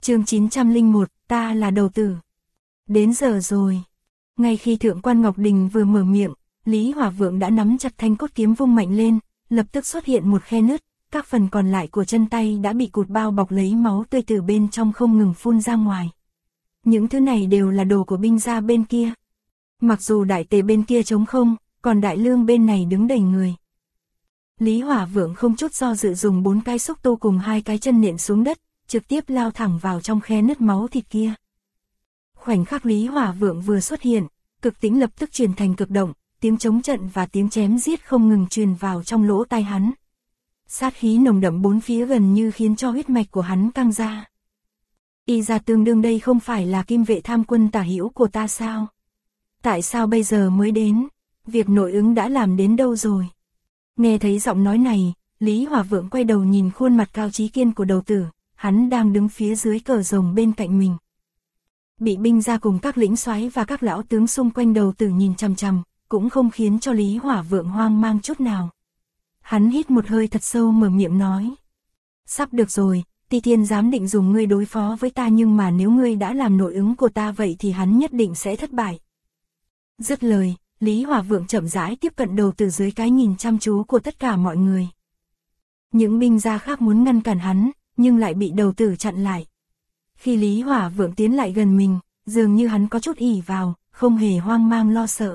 Chương 901, ta là đầu tử. Đến giờ rồi. Ngay khi Thượng quan Ngọc Đình vừa mở miệng, Lý Hỏa Vượng đã nắm chặt thanh cốt kiếm vung mạnh lên, lập tức xuất hiện một khe nứt, các phần còn lại của chân tay đã bị cụt bao bọc lấy máu tươi từ bên trong không ngừng phun ra ngoài. Những thứ này đều là đồ của binh gia bên kia. Mặc dù đại tề bên kia trống không, còn đại lương bên này đứng đầy người. Lý Hỏa Vượng không chút do dự dùng 4 cái xúc tu cùng 2 cái chân nện xuống đất, trực tiếp lao thẳng vào trong khe nứt máu thịt kia. Khoảnh khắc Lý Hỏa Vượng vừa xuất hiện, cực tĩnh lập tức chuyển thành cực động, tiếng chống trận và tiếng chém giết không ngừng truyền vào trong lỗ tai hắn. Sát khí nồng đậm bốn phía gần như khiến cho huyết mạch của hắn căng ra. Y ra tương đương đây không phải là Kim Vệ Tham quân tả hữu của ta sao? Tại sao bây giờ mới đến? Việc nội ứng đã làm đến đâu rồi? Nghe thấy giọng nói này, Lý Hỏa Vượng quay đầu nhìn khuôn mặt cao trí kiên của đầu tử, hắn đang đứng phía dưới cờ rồng bên cạnh mình. Bị binh gia cùng các lĩnh soái và các lão tướng xung quanh đầu tử nhìn chằm chằm, cũng không khiến cho Lý Hỏa Vượng hoang mang chút nào. Hắn hít một hơi thật sâu mở miệng nói. Sắp được rồi, Ti Thiên dám định dùng ngươi đối phó với ta, nhưng mà nếu ngươi đã làm nội ứng của ta vậy thì hắn nhất định sẽ thất bại. Dứt lời, Lý Hỏa Vượng chậm rãi tiếp cận đầu tử dưới cái nhìn chăm chú của tất cả mọi người. Những binh gia khác muốn ngăn cản hắn, nhưng lại bị đầu tử chặn lại. Khi Lý Hỏa Vượng tiến lại gần mình, dường như hắn có chút ỷ vào, không hề hoang mang lo sợ.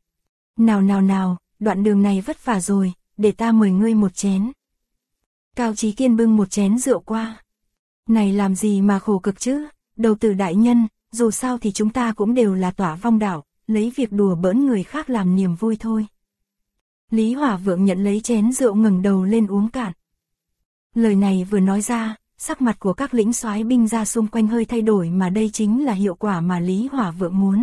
Nào, đoạn đường này vất vả rồi, để ta mời ngươi một chén. Cao Chí Kiên bưng một chén rượu qua. Này làm gì mà khổ cực chứ, đầu tử đại nhân, dù sao thì chúng ta cũng đều là Tỏa Vong Đảo, lấy việc đùa bỡn người khác làm niềm vui thôi. Lý Hỏa Vượng nhận lấy chén rượu ngẩng đầu lên uống cạn. Lời này vừa nói ra, sắc mặt của các lĩnh soái binh gia xung quanh hơi thay đổi, mà đây chính là hiệu quả mà Lý Hỏa Vượng muốn.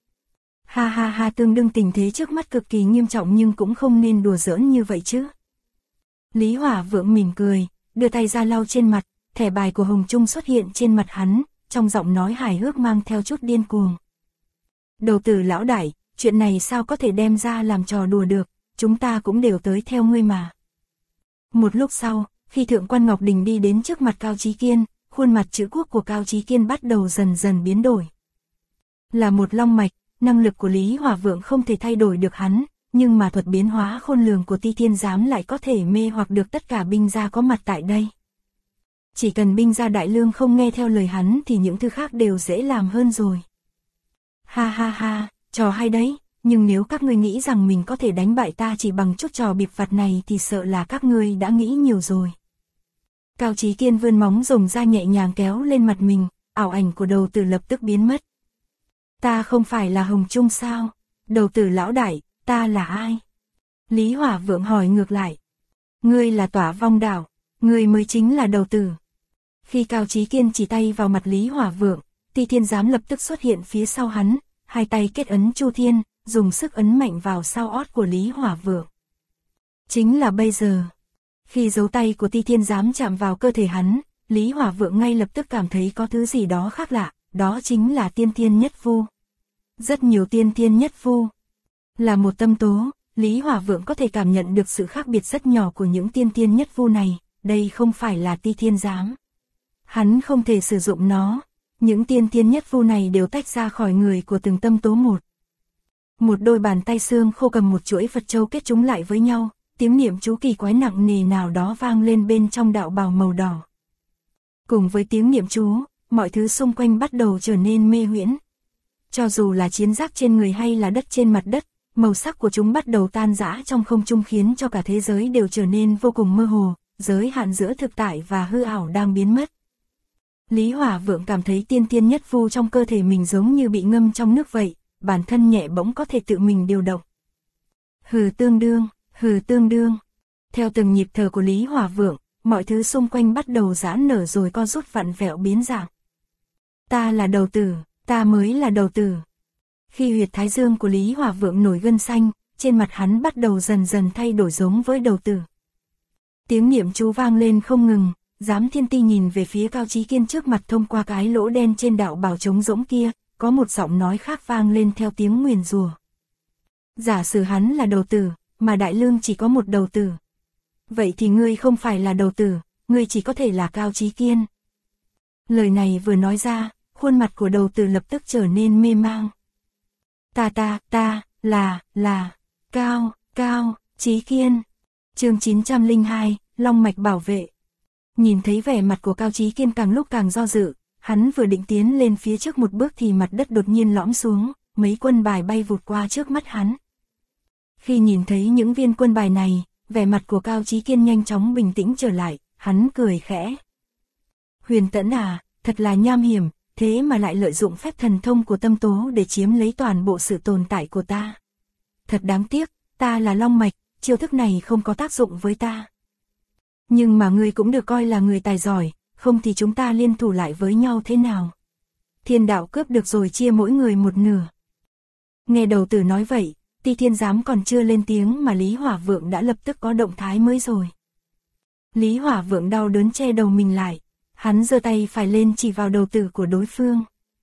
Ha, tương đương tình thế trước mắt cực kỳ nghiêm trọng nhưng cũng không nên đùa giỡn như vậy chứ. Lý Hỏa Vượng mỉm cười, đưa tay ra lau trên mặt, thẻ bài của Hồng Trung xuất hiện trên mặt hắn, trong giọng nói hài hước mang theo chút điên cuồng. Đầu tử lão đại, chuyện này sao có thể đem ra làm trò đùa được, chúng ta cũng đều tới theo ngươi mà. Một lúc sau, khi Thượng quan Ngọc Đình đi đến trước mặt Cao Chí Kiên, khuôn mặt chữ quốc của Cao Chí Kiên bắt đầu dần dần biến đổi. Là một long mạch, năng lực của Lý Hỏa Vượng không thể thay đổi được hắn, nhưng mà thuật biến hóa khôn lường của Ti Thiên Giám lại có thể mê hoặc được tất cả binh gia có mặt tại đây. Chỉ cần binh gia Đại Lương không nghe theo lời hắn thì những thứ khác đều dễ làm hơn rồi. Ha, trò hay đấy, nhưng nếu các ngươi nghĩ rằng mình có thể đánh bại ta chỉ bằng chút trò bịp vặt này thì sợ là các ngươi đã nghĩ nhiều rồi. Cao Chí Kiên vươn móng rồng ra nhẹ nhàng kéo lên mặt mình, ảo ảnh của đầu tử lập tức biến mất. Ta không phải là Hồng Trung sao? Đầu tử lão đại, ta là ai? Lý Hỏa Vượng hỏi ngược lại. Ngươi là Tỏa Vong Đảo, ngươi mới chính là đầu tử. Khi Cao Chí Kiên chỉ tay vào mặt Lý Hỏa Vượng, Ti Thiên Giám lập tức xuất hiện phía sau hắn, hai tay kết ấn Chu Thiên, dùng sức ấn mạnh vào sau ót của Lý Hỏa Vượng. Chính là bây giờ. Khi dấu tay của Ti Thiên Giám chạm vào cơ thể hắn, Lý Hỏa Vượng ngay lập tức cảm thấy có thứ gì đó khác lạ, đó chính là tiên thiên nhất vu. Rất nhiều tiên thiên nhất vu. Là một tâm tố, Lý Hỏa Vượng có thể cảm nhận được sự khác biệt rất nhỏ của những tiên thiên nhất vu này, đây không phải là Ti Thiên Giám. Hắn không thể sử dụng nó, những tiên thiên nhất vu này đều tách ra khỏi người của từng tâm tố một. Một đôi bàn tay xương khô cầm một chuỗi Phật châu kết chúng lại với nhau, tiếng niệm chú kỳ quái nặng nề nào đó vang lên bên trong đạo bào màu đỏ. Cùng với tiếng niệm chú, mọi thứ xung quanh bắt đầu trở nên mê huyễn. Cho dù là chiến giáp trên người hay là đất trên mặt đất, màu sắc của chúng bắt đầu tan rã trong không trung khiến cho cả thế giới đều trở nên vô cùng mơ hồ, giới hạn giữa thực tại và hư ảo đang biến mất. Lý Hỏa Vượng cảm thấy tiên thiên nhất vu trong cơ thể mình giống như bị ngâm trong nước vậy, bản thân nhẹ bỗng có thể tự mình điều động. Hừ tương đương. Theo từng nhịp thở của Lý Hỏa Vượng, mọi thứ xung quanh bắt đầu giãn nở rồi co rút vặn vẹo biến dạng. Ta là đầu tử, ta mới là đầu tử. Khi huyệt thái dương của Lý Hỏa Vượng nổi gân xanh, trên mặt hắn bắt đầu dần dần thay đổi giống với đầu tử. Tiếng niệm chú vang lên không ngừng, Giám Thiên Ti nhìn về phía Cao Chí Kiên trước mặt thông qua cái lỗ đen trên đạo bào trống rỗng kia, có một giọng nói khác vang lên theo tiếng nguyền rủa. Giả sử hắn là đầu tử, mà Đại Lương chỉ có một đầu tử. Vậy thì ngươi không phải là đầu tử, ngươi chỉ có thể là Cao Chí Kiên. Lời này vừa nói ra, khuôn mặt của đầu tử lập tức trở nên mê mang. Ta, là, Cao Chí Kiên. Chương 902, Long mạch bảo vệ. Nhìn thấy vẻ mặt của Cao Chí Kiên càng lúc càng do dự, hắn vừa định tiến lên phía trước một bước thì mặt đất đột nhiên lõm xuống, mấy quân bài bay vụt qua trước mắt hắn. Khi nhìn thấy những viên quân bài này, vẻ mặt của Cao Chí Kiên nhanh chóng bình tĩnh trở lại, hắn cười khẽ. Huyền Tẫn à, thật là nham hiểm, thế mà lại lợi dụng phép thần thông của tâm tố để chiếm lấy toàn bộ sự tồn tại của ta. Thật đáng tiếc, ta là Long mạch, chiêu thức này không có tác dụng với ta. Nhưng mà ngươi cũng được coi là người tài giỏi, không thì chúng ta liên thủ lại với nhau thế nào? Thiên đạo cướp được rồi chia mỗi người một nửa. Nghe đầu tử nói vậy, Ti Thiên Giám còn chưa lên tiếng mà Lý Hỏa Vượng đã lập tức có động thái mới rồi. Lý Hỏa Vượng đau đớn che đầu mình lại, hắn giơ tay phải lên chỉ vào đầu tử của đối phương.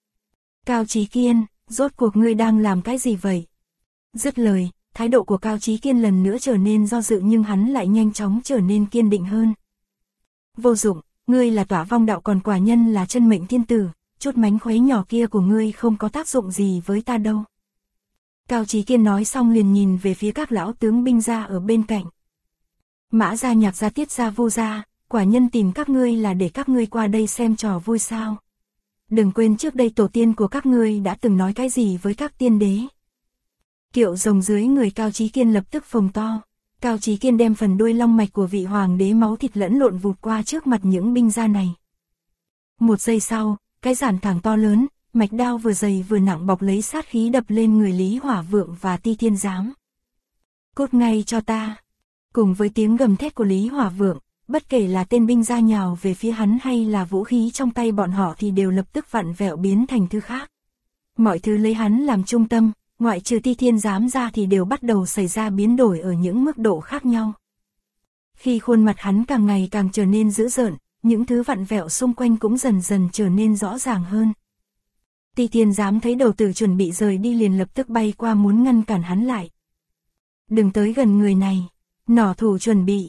Cao Chí Kiên, rốt cuộc ngươi đang làm cái gì vậy? Dứt lời, thái độ của Cao Chí Kiên lần nữa trở nên do dự nhưng hắn lại nhanh chóng trở nên kiên định hơn. Vô dụng, ngươi là Tỏa Vong đạo còn quả nhân là chân mệnh thiên tử, chút mánh khóe nhỏ kia của ngươi không có tác dụng gì với ta đâu. Cao Chí Kiên nói xong liền nhìn về phía các lão tướng binh gia ở bên cạnh. Mã gia, Nhạc gia, Tiết gia, Vu gia, quả nhân tìm các ngươi là để các ngươi qua đây xem trò vui sao? Đừng quên trước đây tổ tiên của các ngươi đã từng nói cái gì với các tiên đế. Kiệu rồng dưới người Cao Chí Kiên lập tức phồng to. Cao Chí Kiên đem phần đuôi long mạch của vị hoàng đế máu thịt lẫn lộn vụt qua trước mặt những binh gia này. Một giây sau, cái giản thẳng to lớn, mạch đao vừa dày vừa nặng bọc lấy sát khí đập lên người Lý Hỏa Vượng và Ti Thiên Giám. Cút ngay cho ta! Cùng với tiếng gầm thét của Lý Hỏa Vượng, bất kể là tên binh gia nhào về phía hắn hay là vũ khí trong tay bọn họ thì đều lập tức vặn vẹo biến thành thứ khác. Mọi thứ lấy hắn làm trung tâm, ngoại trừ Ti Thiên Giám ra thì đều bắt đầu xảy ra biến đổi ở những mức độ khác nhau. Khi khuôn mặt hắn càng ngày càng trở nên dữ dợn, những thứ vặn vẹo xung quanh cũng dần dần trở nên rõ ràng hơn. Ti Thiên Giám thấy đầu tử chuẩn bị rời đi liền lập tức bay qua muốn ngăn cản hắn lại. Đừng tới gần người này, nỏ thủ chuẩn bị.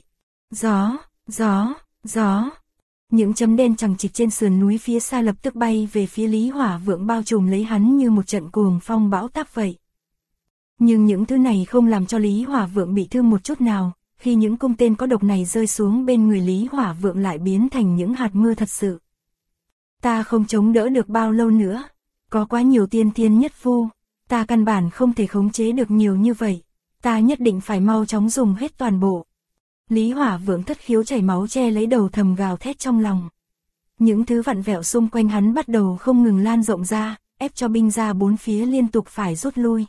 Gió. Những chấm đen chằng chịt trên sườn núi phía xa lập tức bay về phía Lý Hỏa Vượng bao trùm lấy hắn như một trận cuồng phong bão táp vậy. Nhưng những thứ này không làm cho Lý Hỏa Vượng bị thương một chút nào, khi những cung tên có độc này rơi xuống bên người Lý Hỏa Vượng lại biến thành những hạt mưa thật sự. Ta không chống đỡ được bao lâu nữa, có quá nhiều tiên thiên nhất phu, ta căn bản không thể khống chế được nhiều như vậy, ta nhất định phải mau chóng dùng hết toàn bộ. Lý Hỏa Vượng thất khiếu chảy máu che lấy đầu thầm gào thét trong lòng. Những thứ vặn vẹo xung quanh hắn bắt đầu không ngừng lan rộng ra, ép cho binh gia bốn phía liên tục phải rút lui.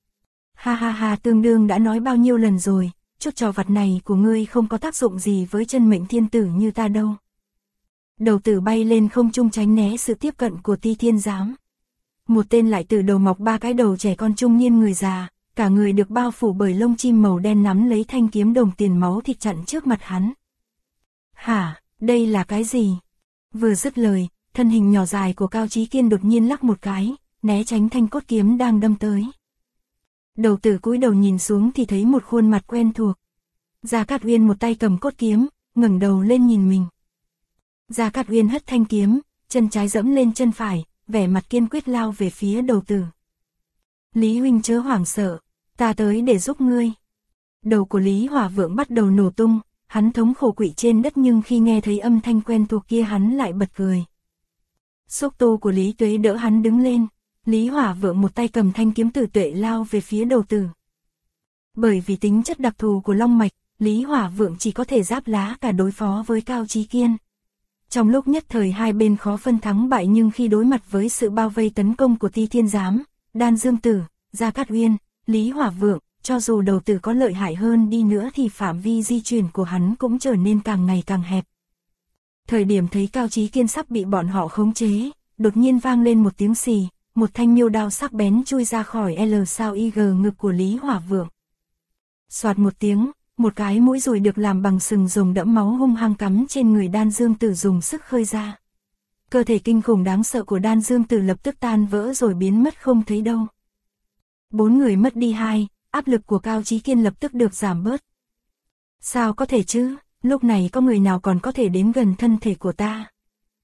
Ha, tương đương đã nói bao nhiêu lần rồi, chút trò vặt này của ngươi không có tác dụng gì với chân mệnh thiên tử như ta đâu. Đầu tử bay lên không trung tránh né sự tiếp cận của Ti Thiên Giám. Một tên lại từ đầu mọc ba cái đầu trẻ con trung niên người già, cả người được bao phủ bởi lông chim màu đen nắm lấy thanh kiếm đồng tiền máu thịt chặn trước mặt hắn. Hả, đây là cái gì? Vừa dứt lời, thân hình nhỏ dài của Cao Chí Kiên đột nhiên lắc một cái, né tránh thanh cốt kiếm đang đâm tới. Đầu tử cúi đầu nhìn xuống thì thấy một khuôn mặt quen thuộc. Gia Cát Uyên một tay cầm cốt kiếm, ngẩng đầu lên nhìn mình. Gia Cát Uyên hất thanh kiếm, chân trái giẫm lên chân phải, vẻ mặt kiên quyết lao về phía đầu tử. Lý huynh chớ hoảng sợ, ta tới để giúp ngươi. Đầu của Lý Hỏa Vượng bắt đầu nổ tung, hắn thống khổ quỵ trên đất nhưng khi nghe thấy âm thanh quen thuộc kia hắn lại bật cười. Xúc tu của Lý Tuế đỡ hắn đứng lên, Lý Hỏa Vượng một tay cầm thanh kiếm tử tuệ lao về phía đầu tử. Bởi vì tính chất đặc thù của long mạch, Lý Hỏa Vượng chỉ có thể giáp lá cả đối phó với Cao Chí Kiên. Trong lúc nhất thời hai bên khó phân thắng bại nhưng khi đối mặt với sự bao vây tấn công của Ti Thiên Giám, Đan Dương Tử, Gia Cát Uyên, Lý Hỏa Vượng, cho dù đầu tử có lợi hại hơn đi nữa thì phạm vi di chuyển của hắn cũng trở nên càng ngày càng hẹp. Thời điểm thấy Cao Chí Kiên sắp bị bọn họ khống chế, đột nhiên vang lên một tiếng xì, một thanh miêu đao sắc bén chui ra khỏi L sao IG ngực của Lý Hỏa Vượng. Soạt một tiếng, một cái mũi dùi được làm bằng sừng rồng đẫm máu hung hăng cắm trên người Đan Dương Tử dùng sức khơi ra. Cơ thể kinh khủng đáng sợ của Đan Dương Tử lập tức tan vỡ rồi biến mất không thấy đâu. Bốn người mất đi hai, áp lực của Cao Chí Kiên lập tức được giảm bớt. Sao có thể chứ, lúc này có người nào còn có thể đến gần thân thể của ta?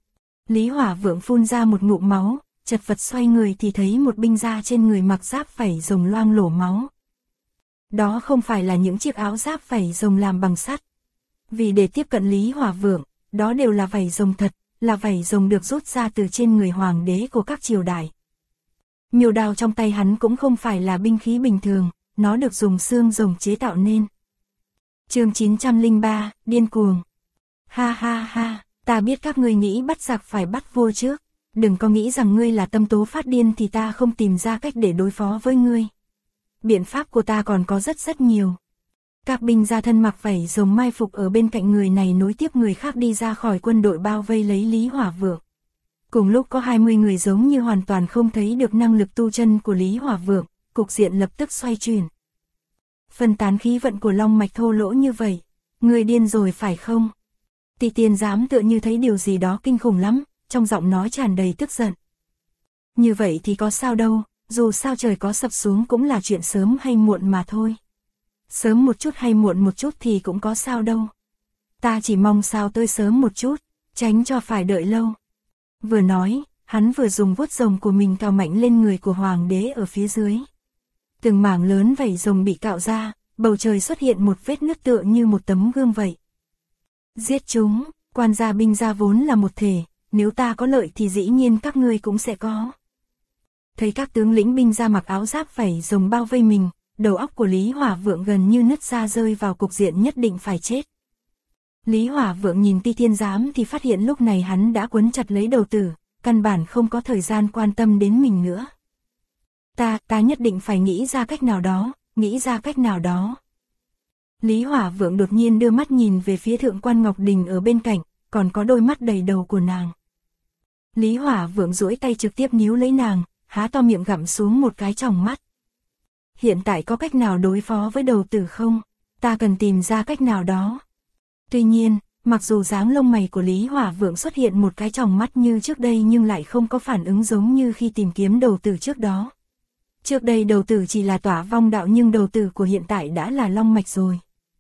Lý Hỏa Vượng phun ra một ngụm máu, chật vật xoay người thì thấy một binh gia trên người mặc giáp vảy rồng loang lổ máu. Đó không phải là những chiếc áo giáp vảy rồng làm bằng sắt. Vì để tiếp cận Lý Hỏa Vượng, đó đều là vảy rồng thật, là vảy rồng được rút ra từ trên người hoàng đế của các triều đại. Miêu đao trong tay hắn cũng không phải là binh khí bình thường, nó được dùng xương rồng chế tạo nên. Chương 903, điên cuồng. Ha ha ha, ta biết các ngươi nghĩ bắt giặc phải bắt vua trước, đừng có nghĩ rằng ngươi là tâm tố phát điên thì ta không tìm ra cách để đối phó với ngươi. Biện pháp của ta còn có rất nhiều. Các binh gia thân mặc vảy rồng mai phục ở bên cạnh người này nối tiếp người khác đi ra khỏi quân đội bao vây lấy Lý Hỏa Vượng. Cùng lúc có 20 người giống như hoàn toàn không thấy được năng lực tu chân của Lý Hỏa Vượng, cục diện lập tức xoay chuyển. Phân tán khí vận của long mạch thô lỗ như vậy, người điên rồi phải không? Tỷ Tiên Giám tựa như thấy điều gì đó kinh khủng lắm, trong giọng nói tràn đầy tức giận. Như vậy thì có sao đâu, dù sao trời có sập xuống cũng là chuyện sớm hay muộn mà thôi. Sớm một chút hay muộn một chút thì cũng có sao đâu. Ta chỉ mong sao tới sớm một chút, tránh cho phải đợi lâu. Vừa nói, hắn vừa dùng vuốt rồng của mình cào mạnh lên người của hoàng đế ở phía dưới. Từng mảng lớn vảy rồng bị cạo ra, bầu trời xuất hiện một vết nứt tựa như một tấm gương vậy. Giết chúng, quan gia binh gia vốn là một thể, nếu ta có lợi thì dĩ nhiên các ngươi cũng sẽ có. Thấy các tướng lĩnh binh gia mặc áo giáp vảy rồng bao vây mình, đầu óc của Lý Hỏa Vượng gần như nứt ra rơi vào cục diện nhất định phải chết. Lý Hỏa Vượng nhìn Ti Thiên Giám thì phát hiện lúc này hắn đã quấn chặt lấy đầu tử, căn bản không có thời gian quan tâm đến mình nữa. Ta nhất định phải nghĩ ra cách nào đó. Lý Hỏa Vượng đột nhiên đưa mắt nhìn về phía Thượng quan Ngọc Đình ở bên cạnh, còn có đôi mắt đầy đầu của nàng. Lý Hỏa Vượng duỗi tay trực tiếp níu lấy nàng, há to miệng gặm xuống một cái tròng mắt. Hiện tại có cách nào đối phó với đầu tử không? Ta cần tìm ra cách nào đó. Tuy nhiên, mặc dù dáng lông mày của Lý Hỏa Vượng xuất hiện một cái tròng mắt như trước đây nhưng lại không có phản ứng giống như khi tìm kiếm đầu tử trước đó. Trước đây đầu tử chỉ là tỏa vong đạo nhưng đầu tử của hiện tại đã là long mạch rồi.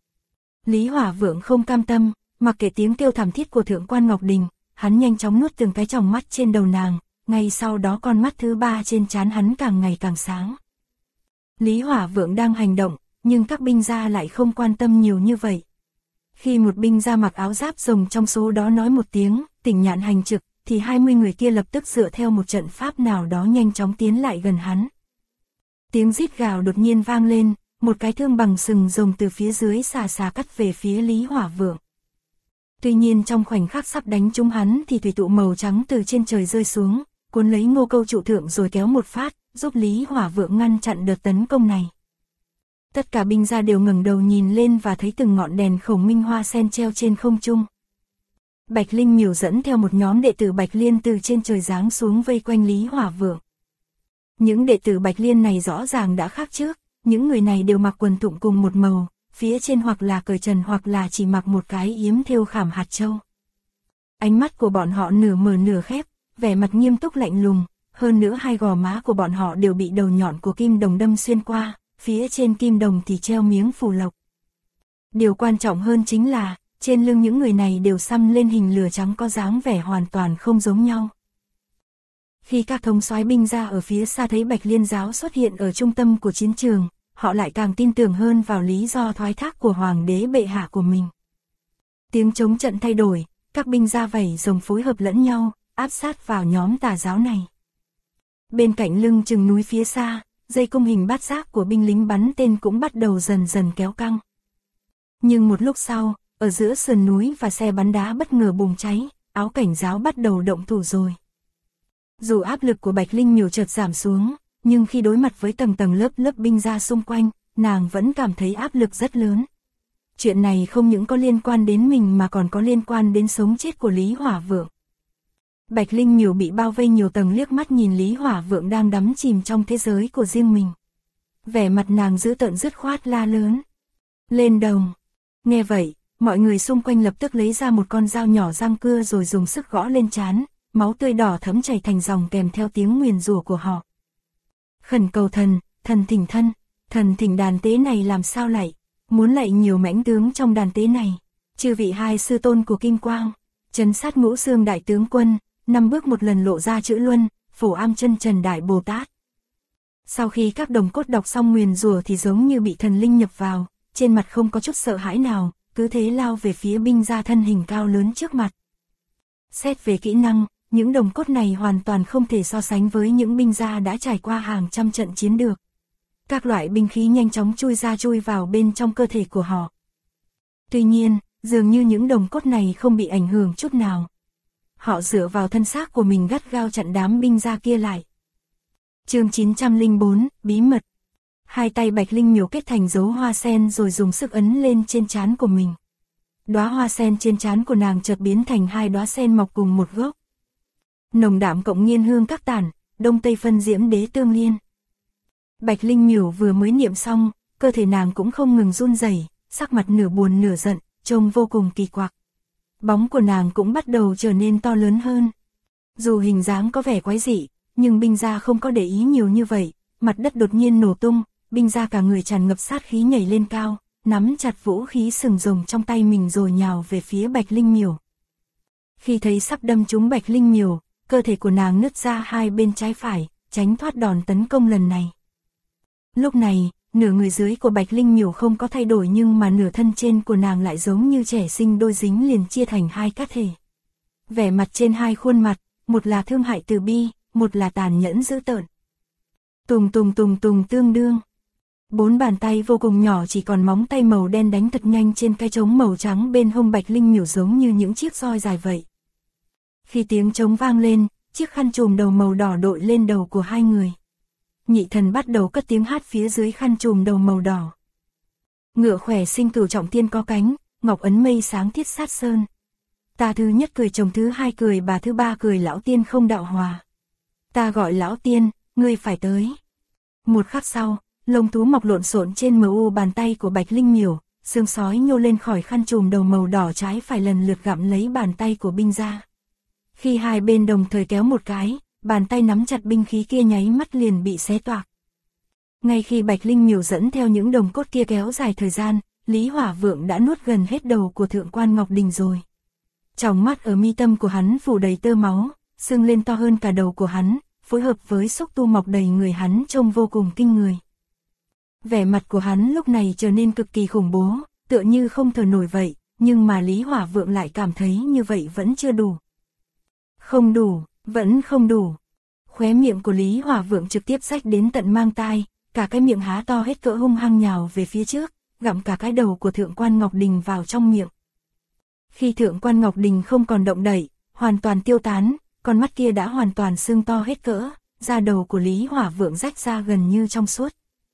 Lý Hỏa Vượng không cam tâm, mặc kệ tiếng kêu thảm thiết của Thượng quan Ngọc Đình, hắn nhanh chóng nuốt từng cái tròng mắt trên đầu nàng, ngay sau đó con mắt thứ ba trên trán hắn càng ngày càng sáng. Lý Hỏa Vượng đang hành động, nhưng các binh gia lại không quan tâm nhiều như vậy. Khi một binh gia mặc áo giáp rồng trong số đó nói một tiếng, Tỉnh Nhạn hành trực, thì 20 người kia lập tức dựa theo một trận pháp nào đó nhanh chóng tiến lại gần hắn. Tiếng rít gào đột nhiên vang lên, một cái thương bằng sừng rồng từ phía dưới xà xà cắt về phía Lý Hỏa Vượng. Tuy nhiên trong khoảnh khắc sắp đánh trúng hắn thì thủy tụ màu trắng từ trên trời rơi xuống, cuốn lấy Ngô Câu trụ thượng rồi kéo một phát, giúp Lý Hỏa Vượng ngăn chặn đợt tấn công này. Tất cả binh gia đều ngẩng đầu nhìn lên và thấy từng ngọn đèn khổng minh hoa sen treo trên không trung. Bạch Linh Miểu dẫn theo một nhóm đệ tử Bạch Liên từ trên trời giáng xuống vây quanh Lý Hỏa Vượng. Những đệ tử Bạch Liên này rõ ràng đã khác trước, những người này đều mặc quần tụng cùng một màu, phía trên hoặc là cởi trần hoặc là chỉ mặc một cái yếm thêu khảm hạt châu. Ánh mắt của bọn họ nửa mở nửa khép, vẻ mặt nghiêm túc lạnh lùng, hơn nữa hai gò má của bọn họ đều bị đầu nhọn của kim đồng đâm xuyên qua, phía trên kim đồng thì treo miếng phù lộc. Điều quan trọng hơn chính là, trên lưng những người này đều xăm lên hình lửa trắng có dáng vẻ hoàn toàn không giống nhau. Khi các thống soái binh gia ở phía xa thấy Bạch Liên giáo xuất hiện ở trung tâm của chiến trường, họ lại càng tin tưởng hơn vào lý do thoái thác của hoàng đế bệ hạ của mình. Tiếng chống trận thay đổi, các binh gia vảy rồng phối hợp lẫn nhau, áp sát vào nhóm tà giáo này. Bên cạnh lưng chừng núi phía xa, dây cung hình bát giác của binh lính bắn tên cũng bắt đầu dần dần kéo căng. Nhưng một lúc sau, ở giữa sườn núi và xe bắn đá bất ngờ bùng cháy, áo cảnh giáo bắt đầu động thủ rồi. Dù áp lực của Bạch Linh Miểu chợt giảm xuống, nhưng khi đối mặt với tầng tầng lớp lớp binh gia xung quanh, nàng vẫn cảm thấy áp lực rất lớn. Chuyện này không những có liên quan đến mình mà còn có liên quan đến sống chết của Lý Hỏa Vượng. Bạch Linh Miểu bị bao vây nhiều tầng liếc mắt nhìn Lý Hỏa Vượng đang đắm chìm trong thế giới của riêng mình. Vẻ mặt nàng dữ tợn dứt khoát la lớn. Lên đồng. Nghe vậy, mọi người xung quanh lập tức lấy ra một con dao nhỏ răng cưa rồi dùng sức gõ lên trán, máu tươi đỏ thấm chảy thành dòng kèm theo tiếng nguyền rủa của họ. Khẩn cầu thần, thần thỉnh thân, thần thỉnh đàn tế này làm sao lạy, muốn lạy nhiều mãnh tướng trong đàn tế này, chư vị hai sư tôn của Kim Quang, trấn sát Ngũ Xương đại tướng quân, 5 bước một lần lộ ra chữ Luân, Phổ Am Chân Trần Đại Bồ Tát. Sau khi các đồng cốt đọc xong nguyền rủa thì giống như bị thần linh nhập vào, trên mặt không có chút sợ hãi nào, cứ thế lao về phía binh gia thân hình cao lớn trước mặt. Xét về kỹ năng, những đồng cốt này hoàn toàn không thể so sánh với những binh gia đã trải qua hàng trăm trận chiến được. Các loại binh khí nhanh chóng chui ra chui vào bên trong cơ thể của họ. Tuy nhiên, dường như những đồng cốt này không bị ảnh hưởng chút nào. Họ dựa vào thân xác của mình gắt gao chặn đám binh gia kia lại. Chương 904, Bí mật. Hai tay Bạch Linh Miểu kết thành dấu hoa sen rồi dùng sức ấn lên trên trán của mình. Đóa hoa sen trên trán của nàng chợt biến thành 2 đóa sen mọc cùng một gốc. Nồng đạm cộng nghiên hương các tản, đông tây phân diễm đế tương liên. Bạch Linh Miểu vừa mới niệm xong, cơ thể nàng cũng không ngừng run rẩy, sắc mặt nửa buồn nửa giận, trông vô cùng kỳ quặc. Bóng của nàng cũng bắt đầu trở nên to lớn hơn. Dù hình dáng có vẻ quái dị, nhưng binh gia không có để ý nhiều như vậy, mặt đất đột nhiên nổ tung, binh gia cả người tràn ngập sát khí nhảy lên cao, nắm chặt vũ khí sừng rồng trong tay mình rồi nhào về phía Bạch Linh Miểu. Khi thấy sắp đâm trúng Bạch Linh Miểu, cơ thể của nàng nứt ra hai bên trái phải, tránh thoát đòn tấn công lần này. Lúc này, nửa người dưới của Bạch Linh Miểu không có thay đổi nhưng mà nửa thân trên của nàng lại giống như trẻ sinh đôi dính liền chia thành 2 các thể. Vẻ mặt trên 2 khuôn mặt, một là thương hại từ bi, một là tàn nhẫn dữ tợn. Tùng tùng tùng tùng tương đương. 4 bàn tay vô cùng nhỏ chỉ còn móng tay màu đen đánh thật nhanh trên cái trống màu trắng bên hông Bạch Linh Miểu giống như những chiếc roi dài vậy. Khi tiếng trống vang lên, chiếc khăn trùm đầu màu đỏ đội lên đầu của 2 người. Nhị thần bắt đầu cất tiếng hát phía dưới khăn trùm đầu màu đỏ. Ngựa khỏe sinh cửu trọng tiên có cánh, ngọc ấn mây sáng thiết sát sơn. Ta thứ nhất cười chồng thứ hai cười bà thứ ba cười lão tiên không đạo hòa. Ta gọi lão tiên, ngươi phải tới. Một khắc sau, lông thú mọc lộn xộn trên mu bàn tay của Bạch Linh Miểu, xương sói nhô lên khỏi khăn trùm đầu màu đỏ trái phải lần lượt gặm lấy bàn tay của binh gia. Khi hai bên đồng thời kéo một cái, bàn tay nắm chặt binh khí kia nháy mắt liền bị xé toạc. Ngay khi Bạch Linh Miểu dẫn theo những đồng cốt kia kéo dài thời gian, Lý Hỏa Vượng đã nuốt gần hết đầu của Thượng quan Ngọc Đình rồi. Tròng mắt ở mi tâm của hắn phủ đầy tơ máu, sưng lên to hơn cả đầu của hắn, phối hợp với xúc tu mọc đầy người hắn trông vô cùng kinh người. Vẻ mặt của hắn lúc này trở nên cực kỳ khủng bố, tựa như không thở nổi vậy, nhưng mà Lý Hỏa Vượng lại cảm thấy như vậy vẫn chưa đủ. Không đủ, vẫn không đủ. Khóe miệng của Lý Hỏa Vượng trực tiếp rách đến tận mang tai, cả cái miệng há to hết cỡ hung hăng nhào về phía trước, gặm cả cái đầu của Thượng quan Ngọc Đình vào trong miệng. Khi Thượng quan Ngọc Đình không còn động đậy, hoàn toàn tiêu tán, con mắt kia đã hoàn toàn sưng to hết cỡ, da đầu của Lý Hỏa Vượng rách ra gần như trong suốt.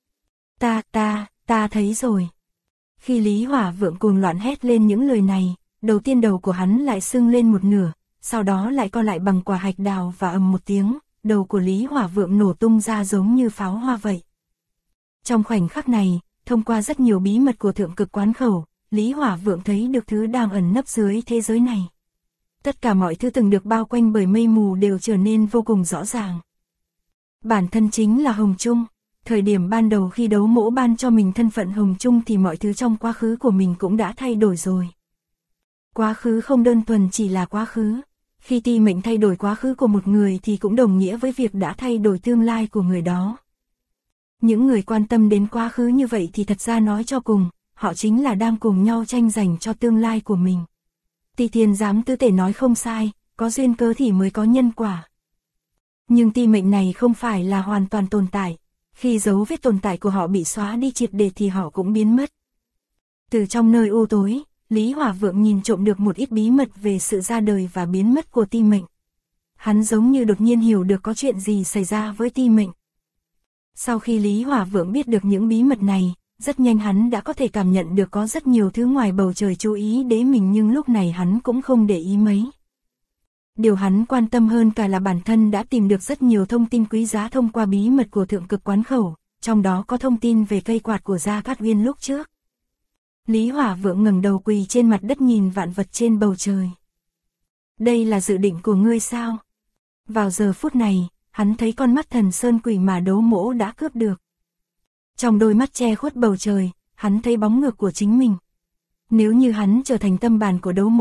Ta thấy rồi. Khi Lý Hỏa Vượng cuồng loạn hét lên những lời này, đầu tiên đầu của hắn lại sưng lên một nửa, sau đó lại co lại bằng quả hạch đào và ầm một tiếng, đầu của Lý Hỏa Vượng nổ tung ra giống như pháo hoa vậy. Trong khoảnh khắc này, thông qua rất nhiều bí mật của Thượng Cực Quán Khẩu, Lý Hỏa Vượng thấy được thứ đang ẩn nấp dưới thế giới này. Tất cả mọi thứ từng được bao quanh bởi mây mù đều trở nên vô cùng rõ ràng. Bản thân chính là Hồng Trung. Thời điểm ban đầu khi Đấu Mỗ ban cho mình thân phận Hồng Trung thì mọi thứ trong quá khứ của mình cũng đã thay đổi rồi. Quá khứ không đơn thuần chỉ là quá khứ. Khi ti mệnh thay đổi quá khứ của một người thì cũng đồng nghĩa với việc đã thay đổi tương lai của người đó. Những người quan tâm đến quá khứ như vậy thì thật ra nói cho cùng, họ chính là đang cùng nhau tranh giành cho tương lai của mình. Ti Thiên Giám Tứ Tể nói không sai, có duyên cớ thì mới có nhân quả. Nhưng ti mệnh này không phải là hoàn toàn tồn tại. Khi dấu vết tồn tại của họ bị xóa đi triệt để thì họ cũng biến mất. Từ trong nơi u tối, Lý Hỏa Vượng nhìn trộm được một ít bí mật về sự ra đời và biến mất của ti mệnh. Hắn giống như đột nhiên hiểu được có chuyện gì xảy ra với ti mệnh. Sau khi Lý Hỏa Vượng biết được những bí mật này, rất nhanh hắn đã có thể cảm nhận được có rất nhiều thứ ngoài bầu trời chú ý đến mình nhưng lúc này hắn cũng không để ý mấy. Điều hắn quan tâm hơn cả là bản thân đã tìm được rất nhiều thông tin quý giá thông qua bí mật của Thượng Cực Quán Khẩu, trong đó có thông tin về cây quạt của Gia Cát Uyên lúc trước. Lý Hỏa Vượng ngẩng đầu quỳ trên mặt đất nhìn vạn vật trên bầu trời. Đây là dự định của ngươi sao? Vào giờ phút này, hắn thấy con mắt Thần Sơn Quỷ mà Đấu Mỗ đã cướp được. Trong đôi mắt che khuất bầu trời, hắn thấy bóng ngược của chính mình. Nếu như hắn trở thành tâm bàn của Đấu Mỗ,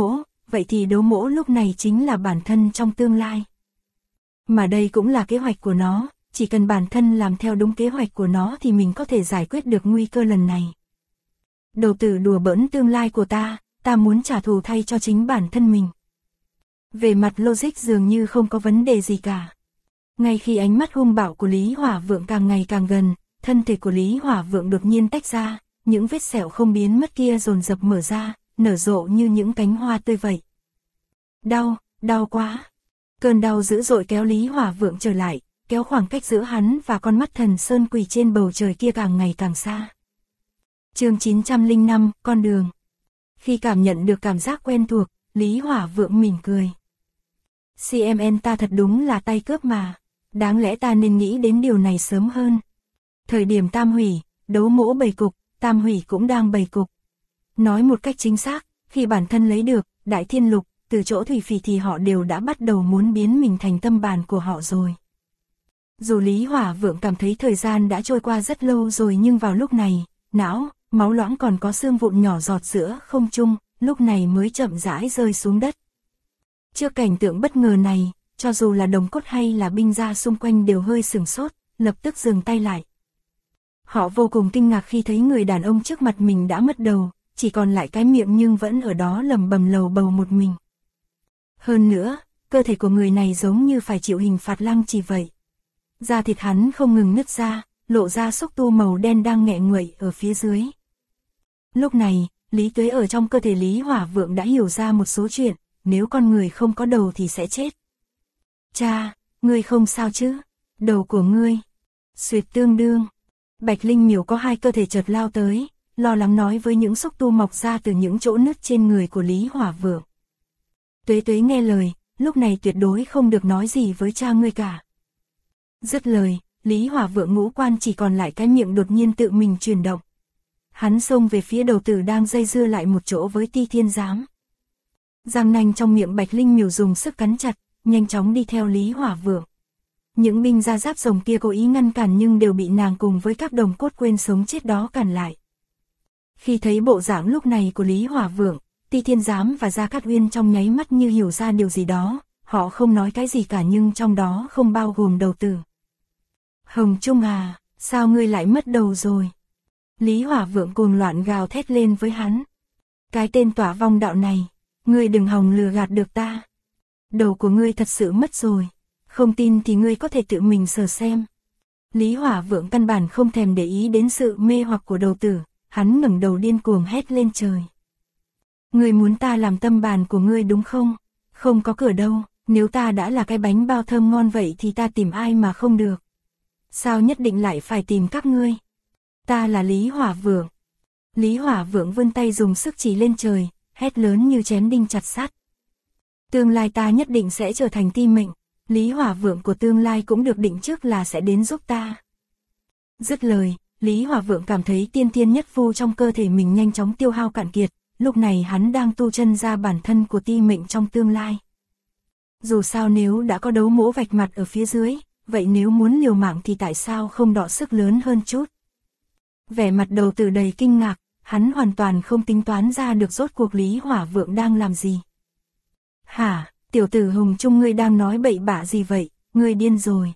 vậy thì đấu mỗ lúc này chính là bản thân trong tương lai. Mà đây cũng là kế hoạch của nó, chỉ cần bản thân làm theo đúng kế hoạch của nó thì mình có thể giải quyết được nguy cơ lần này. Đầu tử đùa bỡn tương lai của ta muốn trả thù thay cho chính bản thân mình. Về mặt logic dường như không có vấn đề gì cả. Ngay khi ánh mắt hung bạo của Lý Hỏa Vượng càng ngày càng gần, thân thể của Lý Hỏa Vượng đột nhiên tách ra, những vết sẹo không biến mất kia dồn dập mở ra, nở rộ như những cánh hoa tươi vậy. Đau quá. Cơn đau dữ dội kéo Lý Hỏa Vượng trở lại, kéo khoảng cách giữa hắn và con mắt thần sơn quỷ trên bầu trời kia càng ngày càng xa. Chương 905, con đường. Khi cảm nhận được cảm giác quen thuộc, Lý Hỏa Vượng mỉm cười. CMN ta thật đúng là tay cướp mà, đáng lẽ ta nên nghĩ đến điều này sớm hơn. Thời điểm tam hủy, đấu mỗ bày cục, tam hủy cũng đang bày cục. Nói một cách chính xác, khi bản thân lấy được Đại Thiên Lục từ chỗ Thủy Phỉ thì họ đều đã bắt đầu muốn biến mình thành tâm bàn của họ rồi. Dù Lý Hỏa Vượng cảm thấy thời gian đã trôi qua rất lâu rồi nhưng vào lúc này, não, máu loãng còn có xương vụn nhỏ giọt giữa không trung, lúc này mới chậm rãi rơi xuống đất. Trước cảnh tượng bất ngờ này, cho dù là đồng cốt hay là binh gia xung quanh đều hơi sửng sốt, lập tức dừng tay lại. Họ vô cùng kinh ngạc khi thấy người đàn ông trước mặt mình đã mất đầu, chỉ còn lại cái miệng nhưng vẫn ở đó lẩm bẩm lầu bầu một mình. Hơn nữa, cơ thể của người này giống như phải chịu hình phạt lăng trì vậy. Da thịt hắn không ngừng nứt ra, lộ ra xúc tu màu đen đang nghẹ nguậy ở phía dưới. Lúc này, lý tuế ở trong cơ thể Lý Hỏa Vượng đã hiểu ra một số chuyện, nếu con người không có đầu thì sẽ chết. Cha, ngươi không sao chứ? Đầu của ngươi. Xuyệt tương đương. Bạch Linh Miểu có hai cơ thể chợt lao tới, lo lắng nói với những xúc tu mọc ra từ những chỗ nứt trên người của Lý Hỏa Vượng. Tuế tuế nghe lời, lúc này tuyệt đối không được nói gì với cha ngươi cả. Dứt lời, Lý Hỏa Vượng ngũ quan chỉ còn lại cái miệng đột nhiên tự mình chuyển động. Hắn xông về phía đầu tử đang dây dưa lại một chỗ với Ti Thiên Giám. Răng nanh trong miệng Bạch Linh Miểu dùng sức cắn chặt, nhanh chóng đi theo Lý Hỏa Vượng. Những binh gia giáp rồng kia cố ý ngăn cản nhưng đều bị nàng cùng với các đồng cốt quên sống chết đó cản lại. Khi thấy bộ dạng lúc này của Lý Hỏa Vượng, Ti Thiên Giám và Gia Cát Uyên trong nháy mắt như hiểu ra điều gì đó, họ không nói cái gì cả nhưng trong đó không bao gồm đầu tử. Hồng Trung à, sao ngươi lại mất đầu rồi? Lý Hỏa Vượng cuồng loạn gào thét lên với hắn. Cái tên tỏa vong đạo này, ngươi đừng hòng lừa gạt được ta. Đầu của ngươi thật sự mất rồi, không tin thì ngươi có thể tự mình sờ xem. Lý Hỏa Vượng căn bản không thèm để ý đến sự mê hoặc của đầu tử, hắn ngẩng đầu điên cuồng hét lên trời. Ngươi muốn ta làm tâm bàn của ngươi đúng không? Không có cửa đâu, nếu ta đã là cái bánh bao thơm ngon vậy thì ta tìm ai mà không được. Sao nhất định lại phải tìm các ngươi? Ta là Lý Hỏa Vượng. Lý Hỏa Vượng vươn tay dùng sức chỉ lên trời, hét lớn như chém đinh chặt sắt. Tương lai ta nhất định sẽ trở thành ti mệnh, Lý Hỏa Vượng của tương lai cũng được định trước là sẽ đến giúp ta. Dứt lời, Lý Hỏa Vượng cảm thấy tiên thiên nhất phu trong cơ thể mình nhanh chóng tiêu hao cạn kiệt, lúc này hắn đang tu chân ra bản thân của ti mệnh trong tương lai. Dù sao nếu đã có đấu mỗ vạch mặt ở phía dưới, vậy nếu muốn liều mạng thì tại sao không đọ sức lớn hơn chút? Vẻ mặt đầu tử đầy kinh ngạc, hắn hoàn toàn không tính toán ra được rốt cuộc Lý Hỏa Vượng đang làm gì. Hả, tiểu tử Hồng Trung ngươi đang nói bậy bạ gì vậy, ngươi điên rồi.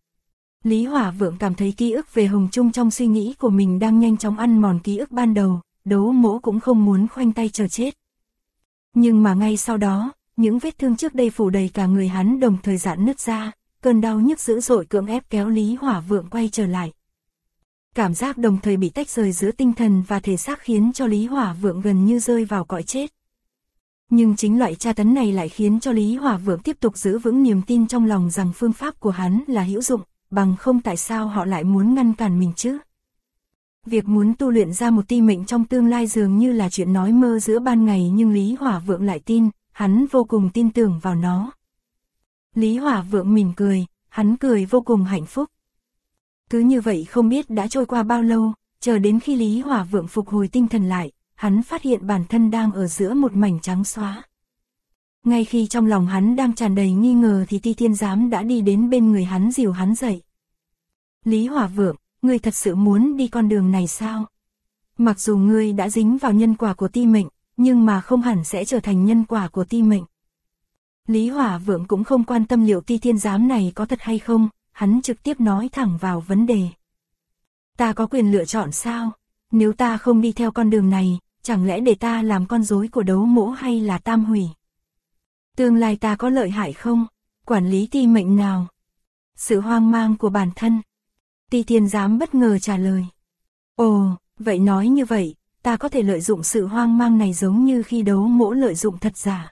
Lý Hỏa Vượng cảm thấy ký ức về Hồng Trung trong suy nghĩ của mình đang nhanh chóng ăn mòn ký ức ban đầu, đấu mỗ cũng không muốn khoanh tay chờ chết. Nhưng mà ngay sau đó, những vết thương trước đây phủ đầy cả người hắn đồng thời giãn nứt ra, cơn đau nhức dữ dội cưỡng ép kéo Lý Hỏa Vượng quay trở lại. Cảm giác đồng thời bị tách rời giữa tinh thần và thể xác khiến cho Lý Hỏa Vượng gần như rơi vào cõi chết. Nhưng chính loại tra tấn này lại khiến cho Lý Hỏa Vượng tiếp tục giữ vững niềm tin trong lòng rằng phương pháp của hắn là hữu dụng, bằng không tại sao họ lại muốn ngăn cản mình chứ? Việc muốn tu luyện ra một ti mệnh trong tương lai dường như là chuyện nói mơ giữa ban ngày nhưng Lý Hỏa Vượng lại tin, hắn vô cùng tin tưởng vào nó. Lý Hỏa Vượng mỉm cười, hắn cười vô cùng hạnh phúc. Cứ như vậy không biết đã trôi qua bao lâu, chờ đến khi Lý Hỏa Vượng phục hồi tinh thần lại, hắn phát hiện bản thân đang ở giữa một mảnh trắng xóa. Ngay khi trong lòng hắn đang tràn đầy nghi ngờ thì Ti Thiên Giám đã đi đến bên người hắn dìu hắn dậy. Lý Hỏa Vượng, ngươi thật sự muốn đi con đường này sao? Mặc dù ngươi đã dính vào nhân quả của ti mệnh, nhưng mà không hẳn sẽ trở thành nhân quả của ti mệnh. Lý Hỏa Vượng cũng không quan tâm liệu Ti Thiên Giám này có thật hay không, hắn trực tiếp nói thẳng vào vấn đề. Ta có quyền lựa chọn sao? Nếu ta không đi theo con đường này, chẳng lẽ để ta làm con rối của Đấu Mỗ hay là Tam Hủy? Tương lai ta có lợi hại không? Quản lý ti mệnh nào? Sự hoang mang của bản thân. Ti Thiên Giám bất ngờ trả lời. Ồ, vậy nói như vậy, ta có thể lợi dụng sự hoang mang này giống như khi Đấu Mỗ lợi dụng thật giả.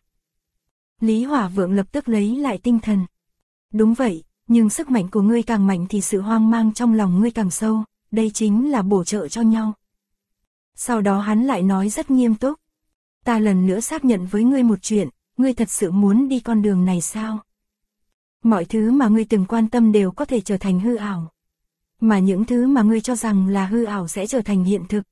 Lý Hỏa Vượng lập tức lấy lại tinh thần. Đúng vậy, nhưng sức mạnh của ngươi càng mạnh thì sự hoang mang trong lòng ngươi càng sâu, đây chính là bổ trợ cho nhau. Sau đó hắn lại nói rất nghiêm túc. Ta lần nữa xác nhận với ngươi một chuyện, ngươi thật sự muốn đi con đường này sao? Mọi thứ mà ngươi từng quan tâm đều có thể trở thành hư ảo. Mà những thứ mà ngươi cho rằng là hư ảo sẽ trở thành hiện thực.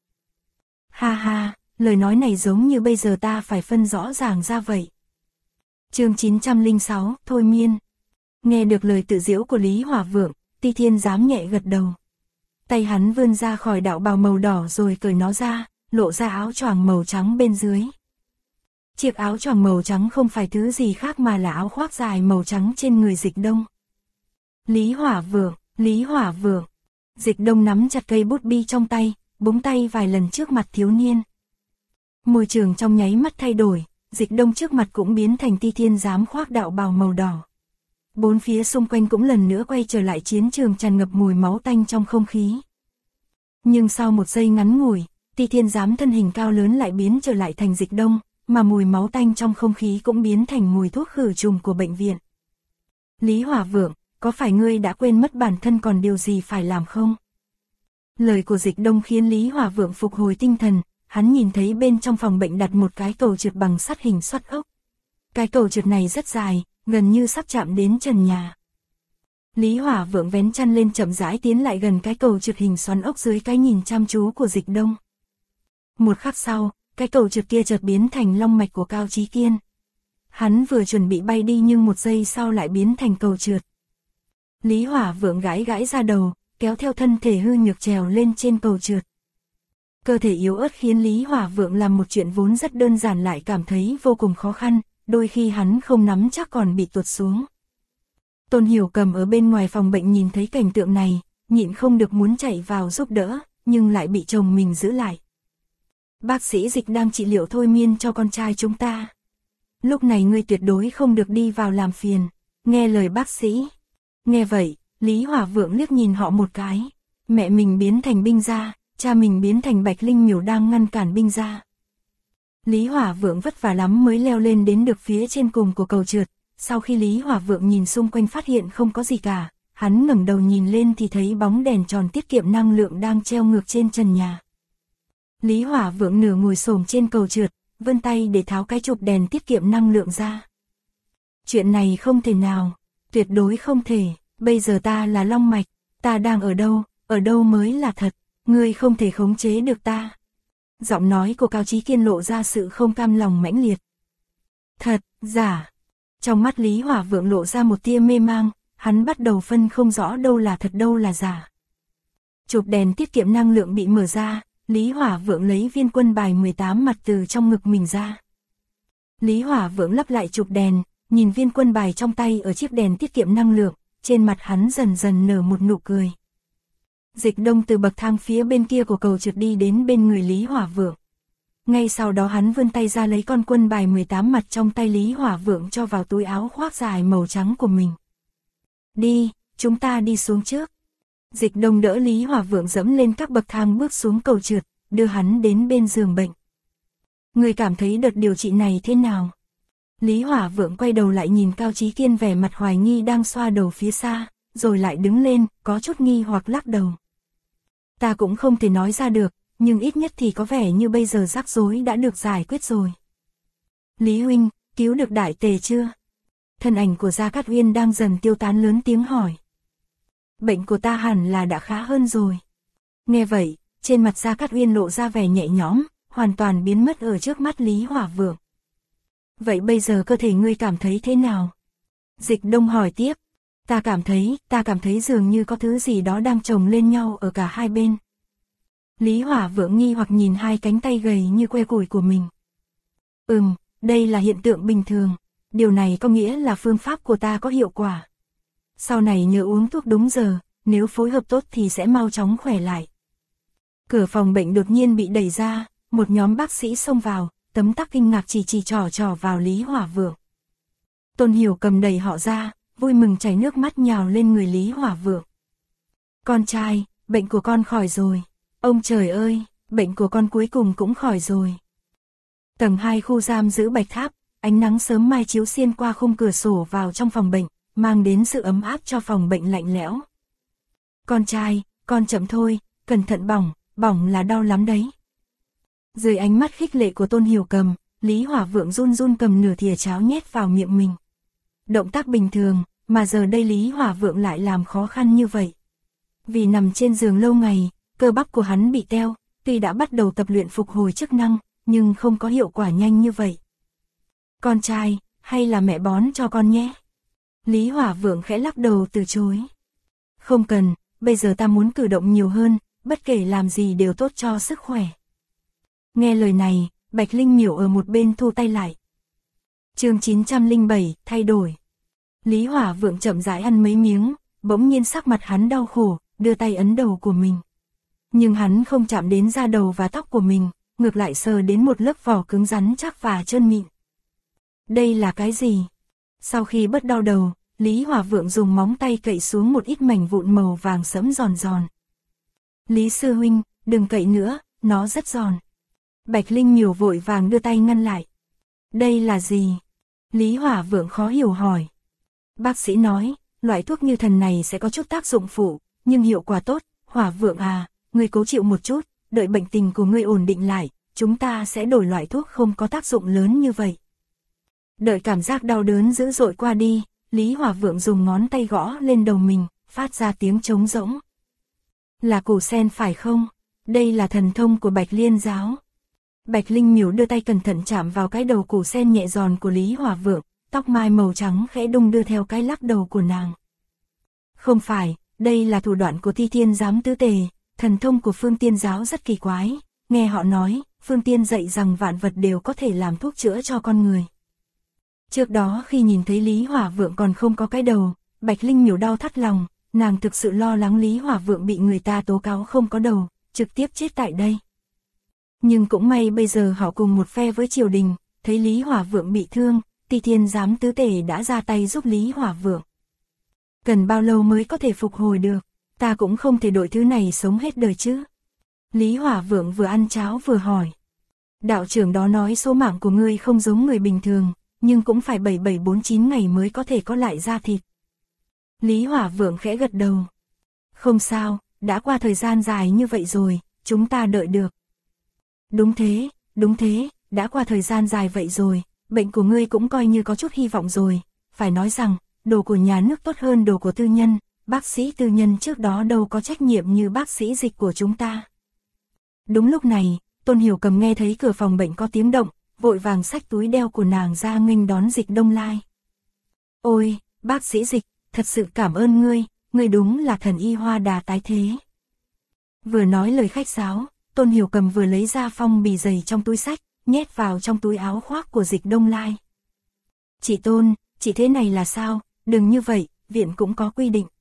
Ha ha, lời nói này giống như bây giờ ta phải phân rõ ràng ra vậy. Chương 906, Thôi Miên. Nghe được lời tự giễu của Lý Hỏa Vượng, Ti Thiên Giám nhẹ gật đầu. Tay hắn vươn ra khỏi đạo bào màu đỏ rồi cởi nó ra, lộ ra áo choàng màu trắng bên dưới. Chiếc áo choàng màu trắng không phải thứ gì khác mà là áo khoác dài màu trắng trên người Dịch Đông. Lý Hỏa Vượng, Lý Hỏa Vượng. Dịch Đông nắm chặt cây bút bi trong tay, búng tay vài lần trước mặt thiếu niên. Môi trường trong nháy mắt thay đổi, Dịch Đông trước mặt cũng biến thành Ti Thiên Giám khoác đạo bào màu đỏ. Bốn phía xung quanh cũng lần nữa quay trở lại chiến trường tràn ngập mùi máu tanh trong không khí. Nhưng sau một giây ngắn ngủi, Ti Thiên Giám thân hình cao lớn lại biến trở lại thành Dịch Đông, mà mùi máu tanh trong không khí cũng biến thành mùi thuốc khử trùng của bệnh viện. Lý Hỏa Vượng, có phải ngươi đã quên mất bản thân còn điều gì phải làm không? Lời của Dịch Đông khiến Lý Hỏa Vượng phục hồi tinh thần, hắn nhìn thấy bên trong phòng bệnh đặt một cái cầu trượt bằng sắt hình xoắn ốc. Cái cầu trượt này rất dài, gần như sắp chạm đến trần nhà. Lý Hỏa Vượng vén chăn lên chậm rãi tiến lại gần cái cầu trượt hình xoắn ốc dưới cái nhìn chăm chú của Dịch Đông. Một khắc sau, cái cầu trượt kia chợt biến thành long mạch của Cao Chí Kiên. Hắn vừa chuẩn bị bay đi nhưng một giây sau lại biến thành cầu trượt. Lý Hỏa Vượng gãi gãi ra đầu, kéo theo thân thể hư nhược trèo lên trên cầu trượt. Cơ thể yếu ớt khiến Lý Hỏa Vượng làm một chuyện vốn rất đơn giản lại cảm thấy vô cùng khó khăn, đôi khi hắn không nắm chắc còn bị tuột xuống. Tôn Hiểu Cầm ở bên ngoài phòng bệnh nhìn thấy cảnh tượng này, nhịn không được muốn chạy vào giúp đỡ, nhưng lại bị chồng mình giữ lại. Bác sĩ Dịch đang trị liệu thôi miên cho con trai chúng ta. Lúc này ngươi tuyệt đối không được đi vào làm phiền, nghe lời bác sĩ. Nghe vậy, Lý Hỏa Vượng liếc nhìn họ một cái. Mẹ mình biến thành binh gia, cha mình biến thành Bạch Linh Miểu đang ngăn cản binh gia. Lý Hỏa Vượng vất vả lắm mới leo lên đến được phía trên cùng của cầu trượt. Sau khi Lý Hỏa Vượng nhìn xung quanh phát hiện không có gì cả, hắn ngẩng đầu nhìn lên thì thấy bóng đèn tròn tiết kiệm năng lượng đang treo ngược trên trần nhà. Lý Hỏa Vượng nửa ngồi xổm trên cầu trượt, vươn tay để tháo cái chụp đèn tiết kiệm năng lượng ra. Chuyện này không thể nào, tuyệt đối không thể, bây giờ ta là long mạch, ta đang ở đâu mới là thật, ngươi không thể khống chế được ta. Giọng nói của Cao Chí Kiên lộ ra sự không cam lòng mãnh liệt. Thật, giả. Trong mắt Lý Hỏa Vượng lộ ra một tia mê mang, hắn bắt đầu phân không rõ đâu là thật đâu là giả. Chụp đèn tiết kiệm năng lượng bị mở ra, Lý Hỏa Vượng lấy viên quân bài 18 mặt từ trong ngực mình ra. Lý Hỏa Vượng lắp lại chụp đèn, nhìn viên quân bài trong tay ở chiếc đèn tiết kiệm năng lượng, trên mặt hắn dần dần nở một nụ cười. Dịch Đông từ bậc thang phía bên kia của cầu trượt đi đến bên người Lý Hỏa Vượng. Ngay sau đó hắn vươn tay ra lấy con quân bài 18 mặt trong tay Lý Hỏa Vượng cho vào túi áo khoác dài màu trắng của mình. Đi, chúng ta đi xuống trước. Dịch Đông đỡ Lý Hỏa Vượng dẫm lên các bậc thang bước xuống cầu trượt, đưa hắn đến bên giường bệnh. Người cảm thấy đợt điều trị này thế nào? Lý Hỏa Vượng quay đầu lại nhìn Cao Chí Kiên vẻ mặt hoài nghi đang xoa đầu phía xa, rồi lại đứng lên, có chút nghi hoặc lắc đầu. Ta cũng không thể nói ra được, nhưng ít nhất thì có vẻ như bây giờ rắc rối đã được giải quyết rồi. Lý huynh, cứu được Đại Tề chưa? Thân ảnh của Gia Cát Uyên đang dần tiêu tán lớn tiếng hỏi. Bệnh của ta hẳn là đã khá hơn rồi. Nghe vậy, trên mặt Gia Cát Uyên lộ ra vẻ nhẹ nhõm, hoàn toàn biến mất ở trước mắt Lý Hỏa Vượng. Vậy bây giờ cơ thể ngươi cảm thấy thế nào? Dịch Đông hỏi tiếp. Ta cảm thấy dường như có thứ gì đó đang chồng lên nhau ở cả hai bên. Lý Hỏa Vượng nghi hoặc nhìn hai cánh tay gầy như que củi của mình. Đây là hiện tượng bình thường. Điều này có nghĩa là phương pháp của ta có hiệu quả. Sau này nhớ uống thuốc đúng giờ, nếu phối hợp tốt thì sẽ mau chóng khỏe lại. Cửa phòng bệnh đột nhiên bị đẩy ra, một nhóm bác sĩ xông vào, tấm tắc kinh ngạc chỉ trỏ vào Lý Hỏa Vượng. Tôn Hiểu Cầm đẩy họ ra, vui mừng chảy nước mắt nhào lên người Lý Hỏa Vượng. Con trai, bệnh của con khỏi rồi. Ông trời ơi, bệnh của con cuối cùng cũng khỏi rồi. Tầng 2 khu giam giữ Bạch Tháp, ánh nắng sớm mai chiếu xuyên qua khung cửa sổ vào trong phòng bệnh, mang đến sự ấm áp cho phòng bệnh lạnh lẽo. Con trai, con chậm thôi, cẩn thận bỏng là đau lắm đấy. Dưới ánh mắt khích lệ của Tôn Hiểu Cầm, Lý Hỏa Vượng run run cầm nửa thìa cháo nhét vào miệng mình. Động tác bình thường, mà giờ đây Lý Hỏa Vượng lại làm khó khăn như vậy. Vì nằm trên giường lâu ngày, cơ bắp của hắn bị teo, tuy đã bắt đầu tập luyện phục hồi chức năng, nhưng không có hiệu quả nhanh như vậy. Con trai, hay là mẹ bón cho con nhé? Lý Hỏa Vượng khẽ lắc đầu từ chối. Không cần, bây giờ ta muốn cử động nhiều hơn, bất kể làm gì đều tốt cho sức khỏe. Nghe lời này, Bạch Linh Miểu ở một bên thu tay lại. Chương 907, thay đổi. Lý Hỏa Vượng chậm rãi ăn mấy miếng, bỗng nhiên sắc mặt hắn đau khổ, đưa tay ấn đầu của mình. Nhưng hắn không chạm đến da đầu và tóc của mình, ngược lại sờ đến một lớp vỏ cứng rắn chắc và trơn mịn. Đây là cái gì? Sau khi bớt đau đầu, Lý Hỏa Vượng dùng móng tay cậy xuống một ít mảnh vụn màu vàng sẫm giòn giòn. Lý sư huynh, đừng cậy nữa, nó rất giòn. Bạch Linh Miểu vội vàng đưa tay ngăn lại. Đây là gì? Lý Hỏa Vượng khó hiểu hỏi. Bác sĩ nói, loại thuốc như thần này sẽ có chút tác dụng phụ, nhưng hiệu quả tốt. Hỏa Vượng à, ngươi cố chịu một chút, đợi bệnh tình của ngươi ổn định lại, chúng ta sẽ đổi loại thuốc không có tác dụng lớn như vậy. Đợi cảm giác đau đớn dữ dội qua đi, Lý Hỏa Vượng dùng ngón tay gõ lên đầu mình, phát ra tiếng trống rỗng. Là củ sen phải không? Đây là thần thông của Bạch Liên giáo. Bạch Linh Miểu đưa tay cẩn thận chạm vào cái đầu củ sen nhẹ giòn của Lý Hỏa Vượng, tóc mai màu trắng khẽ đung đưa theo cái lắc đầu của nàng. Không phải, đây là thủ đoạn của Thi Thiên giám tứ tề, thần thông của Phương Tiên giáo rất kỳ quái, nghe họ nói, Phương Tiên dạy rằng vạn vật đều có thể làm thuốc chữa cho con người. Trước đó khi nhìn thấy Lý Hỏa Vượng còn không có cái đầu, Bạch Linh Miểu đau thắt lòng, nàng thực sự lo lắng Lý Hỏa Vượng bị người ta tố cáo không có đầu, trực tiếp chết tại đây. Nhưng cũng may bây giờ họ cùng một phe với triều đình, thấy Lý Hỏa Vượng bị thương, Thi Thiên giám tứ tể đã ra tay giúp Lý Hỏa Vượng. Cần bao lâu mới có thể phục hồi được, ta cũng không thể đổi thứ này sống hết đời chứ. Lý Hỏa Vượng vừa ăn cháo vừa hỏi. Đạo trưởng đó nói số mạng của ngươi không giống người bình thường, nhưng cũng phải 7749 ngày mới có thể có lại da thịt. Lý Hỏa Vượng khẽ gật đầu. Không sao, đã qua thời gian dài như vậy rồi, chúng ta đợi được. Đúng thế, đã qua thời gian dài vậy rồi, bệnh của ngươi cũng coi như có chút hy vọng rồi, phải nói rằng, đồ của nhà nước tốt hơn đồ của tư nhân, bác sĩ tư nhân trước đó đâu có trách nhiệm như bác sĩ dịch của chúng ta. Đúng lúc này, Tôn Hiểu Cầm nghe thấy cửa phòng bệnh có tiếng động, vội vàng xách túi đeo của nàng ra nghênh đón Dịch Đông Lai. Ôi, bác sĩ Dịch, thật sự cảm ơn ngươi đúng là thần y hoa đà tái thế. Vừa nói lời khách sáo, Tôn Hiểu Cầm vừa lấy ra phong bì dày trong túi xách, nhét vào trong túi áo khoác của Dịch Đông Lai. Chị Tôn, chị thế này là sao, đừng như vậy, viện cũng có quy định.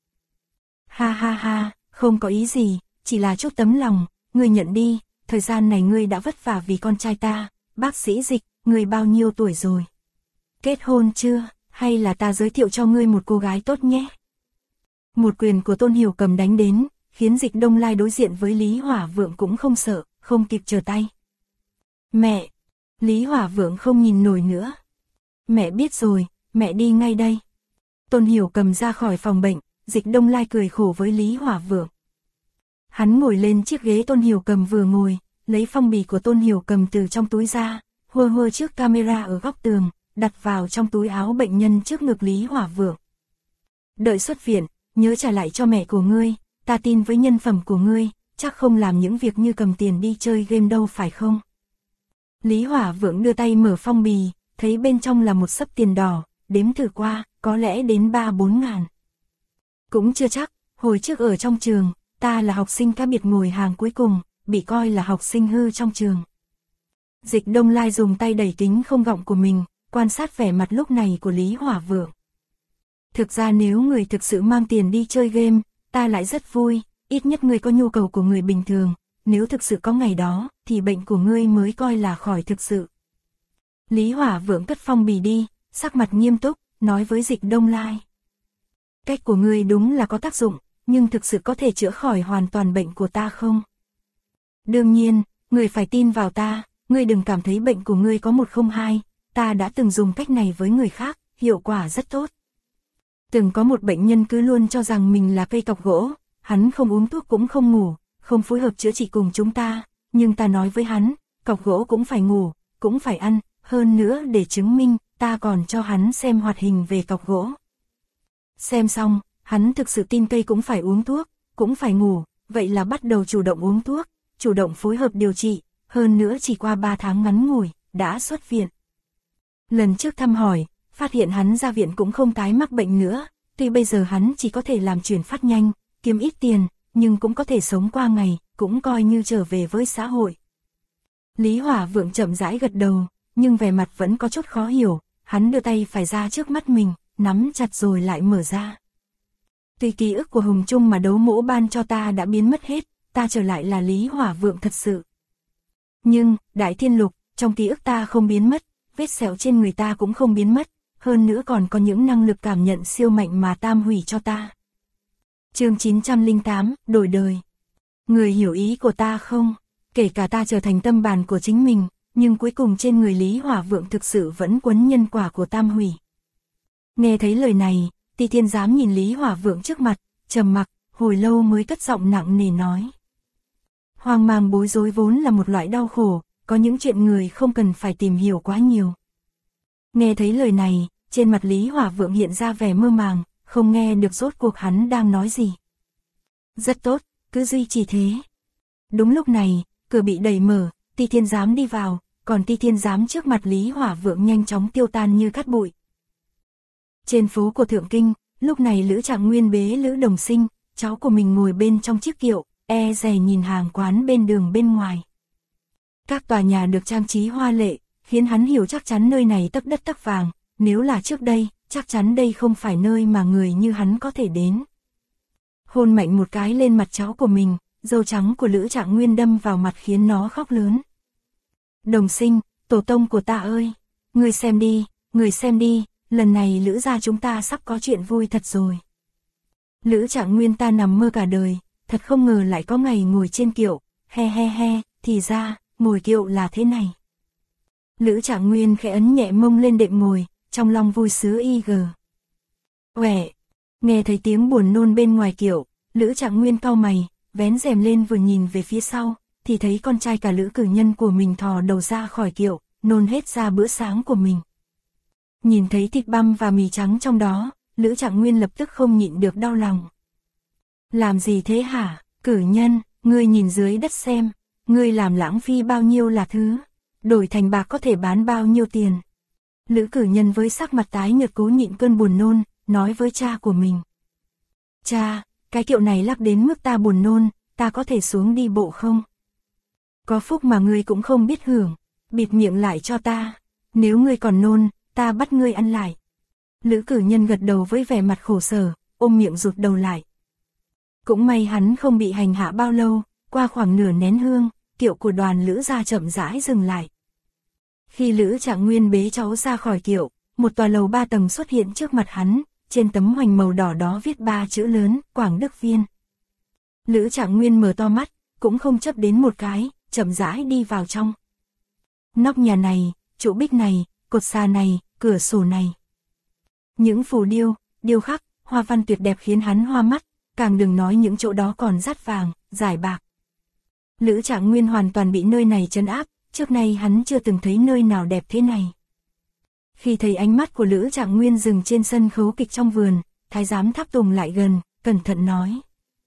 Ha, không có ý gì, chỉ là chút tấm lòng, ngươi nhận đi, thời gian này ngươi đã vất vả vì con trai ta, bác sĩ Dịch, ngươi bao nhiêu tuổi rồi? Kết hôn chưa, hay là ta giới thiệu cho ngươi một cô gái tốt nhé? Một quyền của Tôn Hiểu Cầm đánh đến, khiến Dịch Đông Lai đối diện với Lý Hỏa Vượng cũng không sợ, không kịp trở tay. Mẹ! Lý Hỏa Vượng không nhìn nổi nữa. Mẹ biết rồi, mẹ đi ngay đây. Tôn Hiểu Cầm ra khỏi phòng bệnh, Dịch Đông Lai cười khổ với Lý Hỏa Vượng. Hắn ngồi lên chiếc ghế Tôn Hiểu Cầm vừa ngồi, lấy phong bì của Tôn Hiểu Cầm từ trong túi ra, hơ trước camera ở góc tường, đặt vào trong túi áo bệnh nhân trước ngực Lý Hỏa Vượng. Đợi xuất viện, nhớ trả lại cho mẹ của ngươi, ta tin với nhân phẩm của ngươi, chắc không làm những việc như cầm tiền đi chơi game đâu phải không? Lý Hỏa Vượng đưa tay mở phong bì, thấy bên trong là một xấp tiền đỏ, đếm thử qua, có lẽ đến 3-4 ngàn. Cũng chưa chắc, hồi trước ở trong trường, ta là học sinh cá biệt ngồi hàng cuối cùng, bị coi là học sinh hư trong trường. Dịch Đông Lai dùng tay đẩy kính không gọng của mình, quan sát vẻ mặt lúc này của Lý Hỏa Vượng. Thực ra nếu người thực sự mang tiền đi chơi game, ta lại rất vui, ít nhất người có nhu cầu của người bình thường, nếu thực sự có ngày đó, thì bệnh của ngươi mới coi là khỏi thực sự. Lý Hỏa Vượng cất phong bì đi, sắc mặt nghiêm túc, nói với Dịch Đông Lai. Cách của ngươi đúng là có tác dụng, nhưng thực sự có thể chữa khỏi hoàn toàn bệnh của ta không? Đương nhiên, ngươi phải tin vào ta, ngươi đừng cảm thấy bệnh của ngươi có 102, ta đã từng dùng cách này với người khác, hiệu quả rất tốt. Từng có một bệnh nhân cứ luôn cho rằng mình là cây cọc gỗ, hắn không uống thuốc cũng không ngủ, không phối hợp chữa trị cùng chúng ta, nhưng ta nói với hắn, cọc gỗ cũng phải ngủ, cũng phải ăn, hơn nữa để chứng minh, ta còn cho hắn xem hoạt hình về cọc gỗ. Xem xong, hắn thực sự tin cây cũng phải uống thuốc, cũng phải ngủ, vậy là bắt đầu chủ động uống thuốc, chủ động phối hợp điều trị, hơn nữa chỉ qua 3 tháng ngắn ngủi, đã xuất viện. Lần trước thăm hỏi, phát hiện hắn ra viện cũng không tái mắc bệnh nữa, tuy bây giờ hắn chỉ có thể làm chuyển phát nhanh, kiếm ít tiền, nhưng cũng có thể sống qua ngày, cũng coi như trở về với xã hội. Lý Hỏa Vượng chậm rãi gật đầu, nhưng vẻ mặt vẫn có chút khó hiểu, hắn đưa tay phải ra trước mắt mình, nắm chặt rồi lại mở ra. Tuy ký ức của Hùng Trung mà đấu mỗ ban cho ta đã biến mất hết, ta trở lại là Lý Hỏa Vượng thật sự. Nhưng, Đại Thiên Lục, trong ký ức ta không biến mất, vết sẹo trên người ta cũng không biến mất, hơn nữa còn có những năng lực cảm nhận siêu mạnh mà Tam hủy cho ta. Chương 908, đổi đời. Người hiểu ý của ta không? Kể cả ta trở thành tâm bàn của chính mình, nhưng cuối cùng trên người Lý Hỏa Vượng thực sự vẫn quấn nhân quả của Tam hủy. Nghe thấy lời này, Ti Thiên Giám nhìn Lý Hỏa Vượng trước mặt, trầm mặc, hồi lâu mới cất giọng nặng nề nói. Hoang mang bối rối vốn là một loại đau khổ, có những chuyện người không cần phải tìm hiểu quá nhiều. Nghe thấy lời này, trên mặt Lý Hỏa Vượng hiện ra vẻ mơ màng, không nghe được rốt cuộc hắn đang nói gì. Rất tốt, cứ duy trì thế. Đúng lúc này, cửa bị đẩy mở, Ti Thiên Giám đi vào, còn Ti Thiên Giám trước mặt Lý Hỏa Vượng nhanh chóng tiêu tan như cát bụi. Trên phố của Thượng Kinh, lúc này Lữ Trạng Nguyên bế Lữ Đồng Sinh, cháu của mình ngồi bên trong chiếc kiệu, e dè nhìn hàng quán bên đường bên ngoài. Các tòa nhà được trang trí hoa lệ, khiến hắn hiểu chắc chắn nơi này tấp đất tấp vàng, nếu là trước đây, chắc chắn đây không phải nơi mà người như hắn có thể đến. Hôn mạnh một cái lên mặt cháu của mình, râu trắng của Lữ Trạng Nguyên đâm vào mặt khiến nó khóc lớn. Đồng Sinh, tổ tông của ta ơi, người xem đi, lần này Lữ gia chúng ta sắp có chuyện vui thật rồi. Lữ Trạng Nguyên ta nằm mơ cả đời, thật không ngờ lại có ngày ngồi trên kiệu, he, thì ra, ngồi kiệu là thế này. Lữ Trạng Nguyên khẽ ấn nhẹ mông lên đệm ngồi, trong lòng vui sướng y. Uể, nghe thấy tiếng buồn nôn bên ngoài kiệu, Lữ Trạng Nguyên cau mày, vén rèm lên vừa nhìn về phía sau, thì thấy con trai cả Lữ Cử Nhân của mình thò đầu ra khỏi kiệu, nôn hết ra bữa sáng của mình. Nhìn thấy thịt băm và mì trắng trong đó, Lữ Trạng Nguyên lập tức không nhịn được đau lòng. Làm gì thế hả, Cử Nhân, ngươi nhìn dưới đất xem, ngươi làm lãng phí bao nhiêu là thứ, đổi thành bạc có thể bán bao nhiêu tiền. Lữ Cử Nhân với sắc mặt tái nhợt cố nhịn cơn buồn nôn, nói với cha của mình. Cha, cái kiệu này lắc đến mức ta buồn nôn, ta có thể xuống đi bộ không? Có phúc mà ngươi cũng không biết hưởng, bịt miệng lại cho ta, nếu ngươi còn nôn, ta bắt ngươi ăn lại. Lữ Cử Nhân gật đầu với vẻ mặt khổ sở, ôm miệng rụt đầu lại. Cũng may hắn không bị hành hạ bao lâu, qua khoảng nửa nén hương, kiệu của đoàn Lữ gia chậm rãi dừng lại. Khi Lữ Trạng Nguyên bế cháu ra khỏi kiệu, một tòa lầu 3 tầng xuất hiện trước mặt hắn, trên tấm hoành màu đỏ đó viết 3 chữ lớn, Quảng Đức Viên. Lữ Trạng Nguyên mở to mắt, cũng không chấp đến một cái, chậm rãi đi vào trong. Nóc nhà này, trụ bích này, cột xà này, cửa sổ này. Những phù điêu, điêu khắc, hoa văn tuyệt đẹp khiến hắn hoa mắt, càng đừng nói những chỗ đó còn dát vàng, giải bạc. Lữ Trạng Nguyên hoàn toàn bị nơi này trấn áp, trước nay hắn chưa từng thấy nơi nào đẹp thế này. Khi thấy ánh mắt của Lữ Trạng Nguyên dừng trên sân khấu kịch trong vườn, thái giám Tháp Tùng lại gần, cẩn thận nói.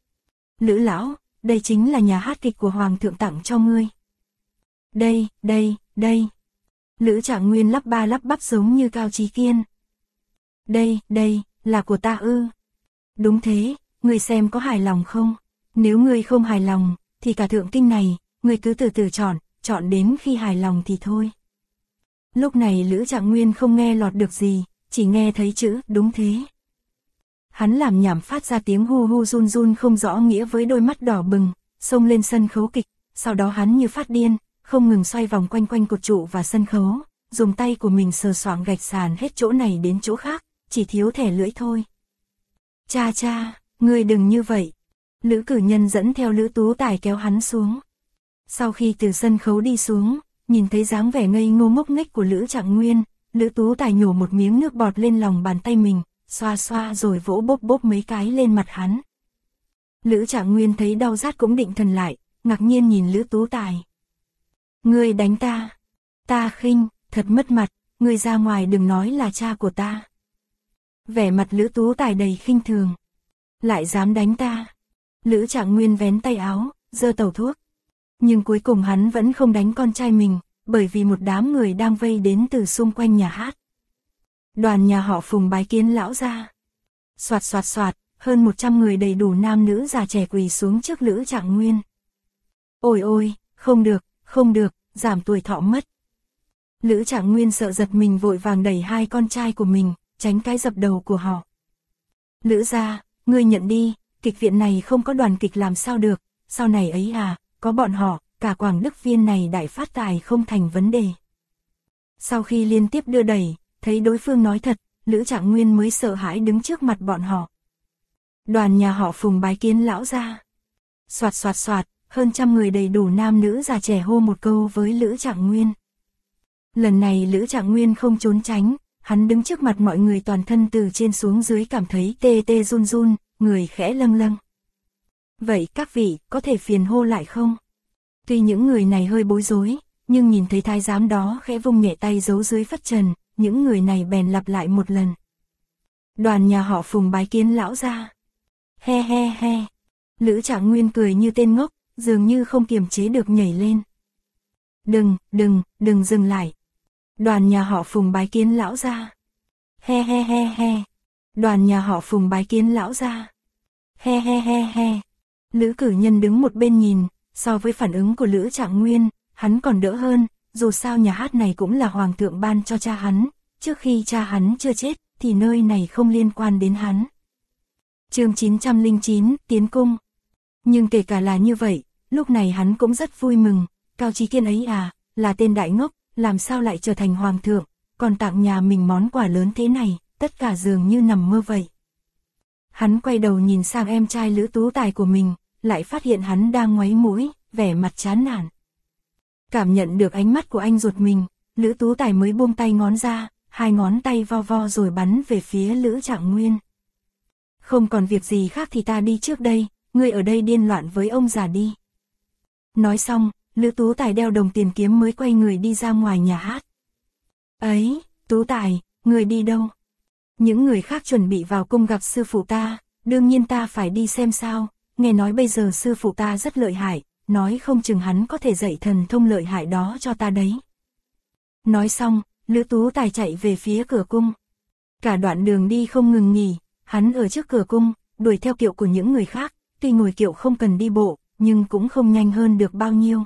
Lữ lão, đây chính là nhà hát kịch của Hoàng thượng tặng cho ngươi. Đây. Lữ Trạng Nguyên lắp ba lắp bắp giống như Cao Chí Kiên. Đây, là của ta ư? Đúng thế, ngươi xem có hài lòng không? Nếu ngươi không hài lòng, thì cả Thượng Kinh này, ngươi cứ từ từ chọn, chọn đến khi hài lòng thì thôi. Lúc này Lữ Trạng Nguyên không nghe lọt được gì, chỉ nghe thấy chữ đúng thế. Hắn làm nhảm phát ra tiếng hu hu run run không rõ nghĩa với đôi mắt đỏ bừng, xông lên sân khấu kịch, sau đó hắn như phát điên, không ngừng xoay vòng quanh quanh cột trụ và sân khấu, dùng tay của mình sờ soạng gạch sàn hết chỗ này đến chỗ khác, chỉ thiếu thẻ lưỡi thôi. Cha cha, ngươi đừng như vậy. Lữ Cử Nhân dẫn theo Lữ Tú Tài kéo hắn xuống. Sau khi từ sân khấu đi xuống, nhìn thấy dáng vẻ ngây ngô ngốc nghếch của Lữ Trạng Nguyên, Lữ Tú Tài nhổ một miếng nước bọt lên lòng bàn tay mình, xoa xoa rồi vỗ bốp bốp mấy cái lên mặt hắn. Lữ Trạng Nguyên thấy đau rát cũng định thần lại, ngạc nhiên nhìn Lữ Tú Tài. Ngươi đánh ta. Ta khinh, thật mất mặt, ngươi ra ngoài đừng nói là cha của ta. Vẻ mặt Lữ Tú Tài đầy khinh thường. Lại dám đánh ta. Lữ Trạng Nguyên vén tay áo, giơ tẩu thuốc. Nhưng cuối cùng hắn vẫn không đánh con trai mình, bởi vì một đám người đang vây đến từ xung quanh nhà hát. Đoàn nhà họ Phùng bái kiến lão gia. Soạt soạt soạt, hơn 100 người đầy đủ nam nữ già trẻ quỳ xuống trước Lữ Trạng Nguyên. Ôi ôi, không được, giảm tuổi thọ mất. Lữ Trạng Nguyên sợ giật mình vội vàng đẩy hai con trai của mình, tránh cái dập đầu của họ. Lữ gia, ngươi nhận đi, kịch viện này không có đoàn kịch làm sao được, sau này ấy à, có bọn họ, cả Quảng Đức Viên này đại phát tài không thành vấn đề. Sau khi liên tiếp đưa đẩy, thấy đối phương nói thật, Lữ Trạng Nguyên mới sợ hãi đứng trước mặt bọn họ. Đoàn nhà họ Phùng bái kiến lão gia. Soạt soạt soạt, hơn 100 người đầy đủ nam nữ già trẻ hô một câu với Lữ Trạng Nguyên. Lần này Lữ Trạng Nguyên không trốn tránh, hắn đứng trước mặt mọi người toàn thân từ trên xuống dưới cảm thấy tê tê run run, người khẽ lâng lâng. Vậy các vị có thể phiền hô lại không? Tuy những người này hơi bối rối, nhưng nhìn thấy thái giám đó khẽ vung nhẹ tay giấu dưới phất trần, những người này bèn lặp lại một lần. Đoàn nhà họ Phùng bái kiến lão gia. He he he. Lữ Trạng Nguyên cười như tên ngốc, dường như không kiềm chế được nhảy lên. Đừng dừng lại. Đoàn nhà họ Phùng bái kiến lão gia. He he he he. Đoàn nhà họ Phùng bái kiến lão gia. He he he he. Lữ Cử Nhân đứng một bên nhìn, so với phản ứng của Lữ Trạng Nguyên, hắn còn đỡ hơn, dù sao nhà hát này cũng là hoàng thượng ban cho cha hắn, trước khi cha hắn chưa chết, thì nơi này không liên quan đến hắn. Chương 909, Tiến Cung. Nhưng kể cả là như vậy, lúc này hắn cũng rất vui mừng, Cao Chí Kiên ấy à, là tên đại ngốc, làm sao lại trở thành hoàng thượng, còn tặng nhà mình món quà lớn thế này, tất cả dường như nằm mơ vậy. Hắn quay đầu nhìn sang em trai Lữ Tú Tài của mình, lại phát hiện hắn đang ngoáy mũi, vẻ mặt chán nản. Cảm nhận được ánh mắt của anh ruột mình, Lữ Tú Tài mới buông tay ngón ra, hai ngón tay vo vo rồi bắn về phía Lữ Trạng Nguyên. Không còn việc gì khác thì ta đi trước đây, ngươi ở đây điên loạn với ông già đi. Nói xong, Lữ Tú Tài đeo đồng tiền kiếm mới quay người đi ra ngoài nhà hát. Ấy, Tú Tài, ngươi đi đâu? Những người khác chuẩn bị vào cung gặp sư phụ ta, đương nhiên ta phải đi xem sao, nghe nói bây giờ sư phụ ta rất lợi hại, nói không chừng hắn có thể dạy thần thông lợi hại đó cho ta đấy. Nói xong, Lữ Tú Tài chạy về phía cửa cung. Cả đoạn đường đi không ngừng nghỉ, hắn ở trước cửa cung, đuổi theo kiệu của những người khác, tuy ngồi kiệu không cần đi bộ, nhưng cũng không nhanh hơn được bao nhiêu.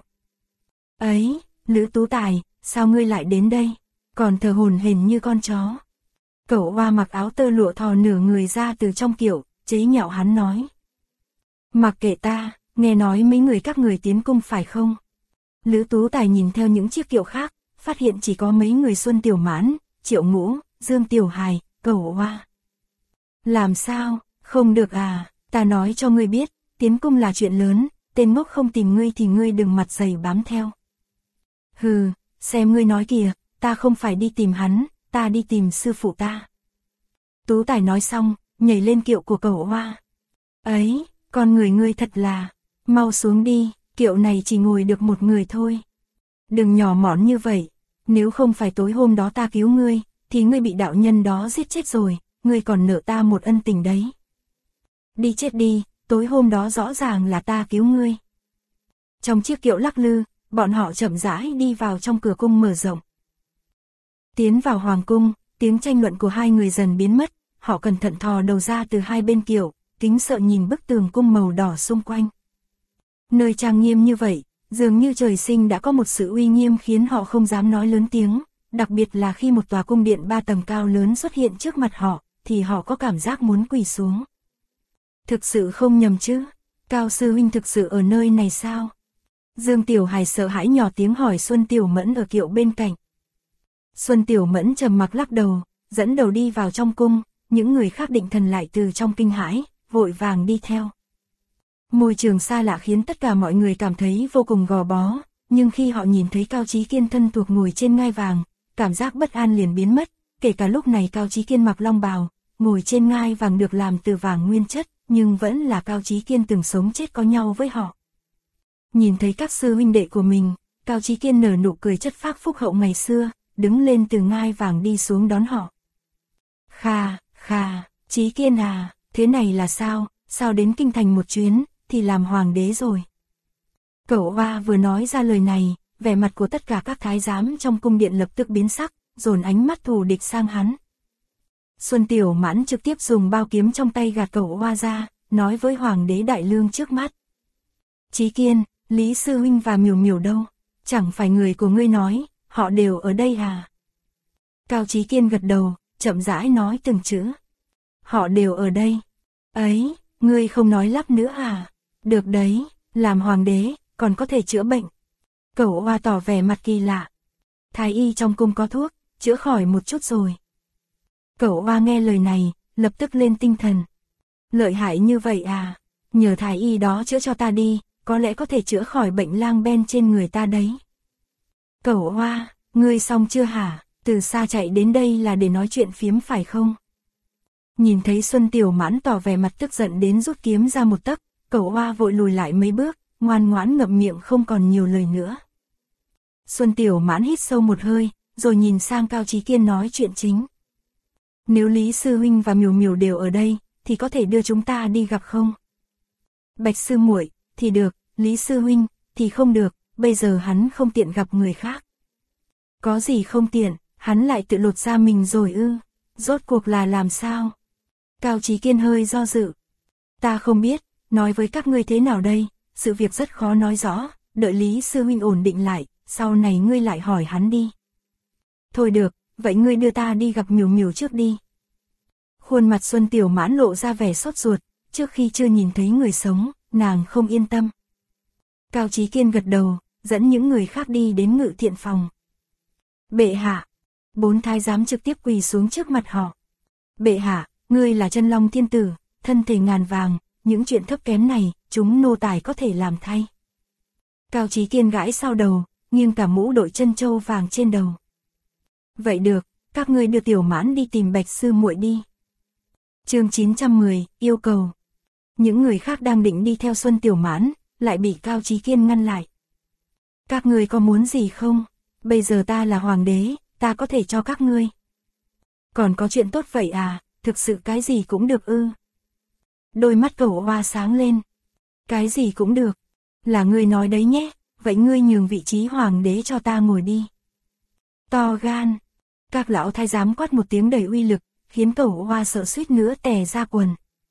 Ấy, Lữ Tú Tài, sao ngươi lại đến đây, còn thở hổn hển như con chó. Cẩu Hoa mặc áo tơ lụa thò nửa người ra từ trong kiệu, chế nhạo hắn nói. Mặc kệ ta, nghe nói mấy người các người tiến cung phải không? Lữ Tú Tài nhìn theo những chiếc kiệu khác, phát hiện chỉ có mấy người Xuân Tiểu Mãn, Triệu Ngũ, Dương Tiểu Hài, Cẩu Hoa. Làm sao, không được à, ta nói cho ngươi biết, tiến cung là chuyện lớn, tên ngốc không tìm ngươi thì ngươi đừng mặt dày bám theo. Hừ, xem ngươi nói kìa, ta không phải đi tìm hắn, ta đi tìm sư phụ ta. Tú Tài nói xong, nhảy lên kiệu của Cẩu Hoa. Ấy, con người ngươi thật là, mau xuống đi, kiệu này chỉ ngồi được một người thôi. Đừng nhỏ mọn như vậy, nếu không phải tối hôm đó ta cứu ngươi, thì ngươi bị đạo nhân đó giết chết rồi, ngươi còn nợ ta một ân tình đấy. Đi chết đi, tối hôm đó rõ ràng là ta cứu ngươi. Trong chiếc kiệu lắc lư, bọn họ chậm rãi đi vào trong cửa cung mở rộng. Tiến vào hoàng cung, tiếng tranh luận của hai người dần biến mất, họ cẩn thận thò đầu ra từ hai bên kiệu, kính sợ nhìn bức tường cung màu đỏ xung quanh. Nơi trang nghiêm như vậy, Dường như trời sinh đã có một sự uy nghiêm khiến họ không dám nói lớn tiếng, đặc biệt là khi một tòa cung điện 3 tầng cao lớn xuất hiện trước mặt họ, thì họ có cảm giác muốn quỳ xuống. Thực sự không nhầm chứ? Cao sư huynh thực sự ở nơi này sao? Dương Tiểu Hài sợ hãi nhỏ tiếng hỏi Xuân Tiểu Mẫn ở kiệu bên cạnh. Xuân Tiểu Mẫn trầm mặc lắc đầu, dẫn đầu đi vào trong cung, những người khác định thần lại từ trong kinh hãi, vội vàng đi theo. Môi trường xa lạ khiến tất cả mọi người cảm thấy vô cùng gò bó, nhưng khi họ nhìn thấy Cao Chí Kiên thân thuộc ngồi trên ngai vàng, cảm giác bất an liền biến mất, kể cả lúc này Cao Chí Kiên mặc long bào, ngồi trên ngai vàng được làm từ vàng nguyên chất, nhưng vẫn là Cao Chí Kiên từng sống chết có nhau với họ. Nhìn thấy các sư huynh đệ của mình, Cao Chí Kiên nở nụ cười chất phác phúc hậu ngày xưa, đứng lên từ ngai vàng đi xuống đón họ. Kha, Chí Kiên à, thế này là sao đến kinh thành một chuyến, thì làm hoàng đế rồi. Cẩu Oa vừa nói ra lời này, vẻ mặt của tất cả các thái giám trong cung điện lập tức biến sắc, dồn ánh mắt thù địch sang hắn. Xuân Tiểu Mãn trực tiếp dùng bao kiếm trong tay gạt Cẩu Oa ra, nói với hoàng đế đại lương trước mắt. Chí Kiên, Lý Sư Huynh và Miểu Miểu đâu? Chẳng phải người của ngươi nói, họ đều ở đây à? Cao Chí Kiên gật đầu, chậm rãi nói từng chữ. Họ đều ở đây. Ấy, ngươi không nói lắp nữa à? Được đấy, làm hoàng đế, còn có thể chữa bệnh. Cẩu Oa tỏ vẻ mặt kỳ lạ. Thái y trong cung có thuốc, chữa khỏi một chút rồi. Cẩu Oa nghe lời này, lập tức lên tinh thần. Lợi hại như vậy à? Nhờ thái y đó chữa cho ta đi, có lẽ có thể chữa khỏi bệnh lang ben trên người ta đấy. Cẩu Oa, ngươi xong chưa hả? Từ xa chạy đến đây là để nói chuyện phiếm phải không? Nhìn thấy Xuân Tiểu Mãn tỏ vẻ mặt tức giận đến rút kiếm ra một tấc, Cẩu Oa vội lùi lại mấy bước, ngoan ngoãn ngậm miệng không còn nhiều lời nữa. Xuân Tiểu Mãn hít sâu một hơi, rồi nhìn sang Cao Chí Kiên nói chuyện chính. Nếu Lý Sư Huynh và Miểu Miểu đều ở đây, thì có thể đưa chúng ta đi gặp không? Bạch Sư Muội thì được, Lý Sư Huynh thì không được, bây giờ hắn không tiện gặp người khác. Có gì không tiện, hắn lại tự lột ra mình rồi ư? Rốt cuộc là làm sao? Cao Chí Kiên hơi do dự. Ta không biết, nói với các ngươi thế nào đây, sự việc rất khó nói rõ, đợi Lý Sư Huynh ổn định lại, sau này ngươi lại hỏi hắn đi. Thôi được, vậy ngươi đưa ta đi gặp Miểu Miểu trước đi. Khuôn mặt Xuân Tiểu Mãn lộ ra vẻ sốt ruột, trước khi chưa nhìn thấy người sống, nàng không yên tâm. Cao Chí Kiên gật đầu, dẫn những người khác đi đến ngự thiện phòng. Bệ hạ. 4 thái giám trực tiếp quỳ xuống trước mặt họ. Bệ hạ, ngươi là Chân Long Thiên Tử, thân thể ngàn vàng, những chuyện thấp kém này, chúng nô tài có thể làm thay. Cao Chí Kiên gãi sau đầu, nghiêng cả mũ đội chân châu vàng trên đầu. Vậy được, các ngươi đưa Tiểu Mãn đi tìm Bạch Sư Muội đi. Chương 910, yêu cầu. Những người khác đang định đi theo Xuân Tiểu Mãn, lại bị Cao Chí Kiên ngăn lại. Các ngươi có muốn gì không? Bây giờ ta là hoàng đế, ta có thể cho các ngươi. Còn có chuyện tốt vậy à, thực sự cái gì cũng được ư? Đôi mắt Cẩu Oa sáng lên. Cái gì cũng được. Là ngươi nói đấy nhé, vậy ngươi nhường vị trí hoàng đế cho ta ngồi đi. To gan. Các lão thái giám quát một tiếng đầy uy lực, khiến Cẩu Oa sợ suýt nữa tè ra quần.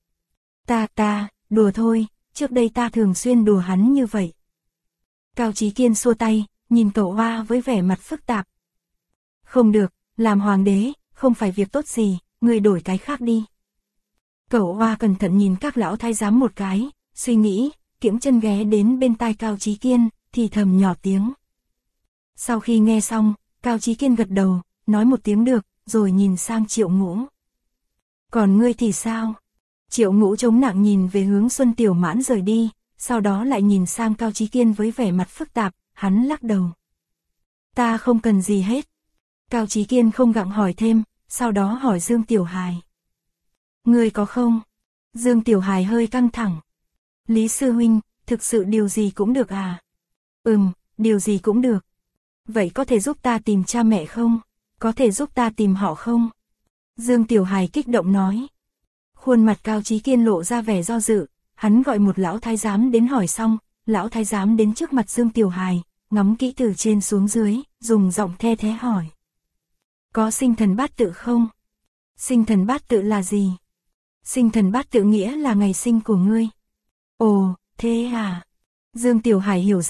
Ta, đùa thôi, trước đây ta thường xuyên đùa hắn như vậy. Cao Chí Kiên xua tay, nhìn Cẩu Oa với vẻ mặt phức tạp. Không được, làm hoàng đế, không phải việc tốt gì, ngươi đổi cái khác đi. Cẩu Oa cẩn thận nhìn các lão thái giám một cái, suy nghĩ, kiễng chân ghé đến bên tai Cao Chí Kiên, thì thầm nhỏ tiếng. Sau khi nghe xong, Cao Chí Kiên gật đầu, nói một tiếng được, rồi nhìn sang Triệu Ngũ. Còn ngươi thì sao? Triệu Ngũ chống nặng nhìn về hướng Xuân Tiểu Mãn rời đi, sau đó lại nhìn sang Cao Chí Kiên với vẻ mặt phức tạp, hắn lắc đầu. Ta không cần gì hết. Cao Chí Kiên không gặng hỏi thêm, sau đó hỏi Dương Tiểu Hài. Ngươi có không? Dương Tiểu Hài hơi căng thẳng. Lý Sư Huynh, thực sự điều gì cũng được à? Điều gì cũng được. Vậy có thể giúp ta tìm cha mẹ không? Có thể giúp ta tìm họ không? Dương Tiểu Hài kích động nói. Khuôn mặt Cao Chí Kiên lộ ra vẻ do dự, hắn gọi một lão thái giám đến hỏi xong, lão thái giám đến trước mặt Dương Tiểu Hài, ngắm kỹ từ trên xuống dưới, dùng giọng the thé hỏi. Có sinh thần bát tự không? Sinh thần bát tự là gì? Sinh thần bát tự nghĩa là ngày sinh của ngươi. Ồ, thế à? Dương Tiểu Hải hiểu ra,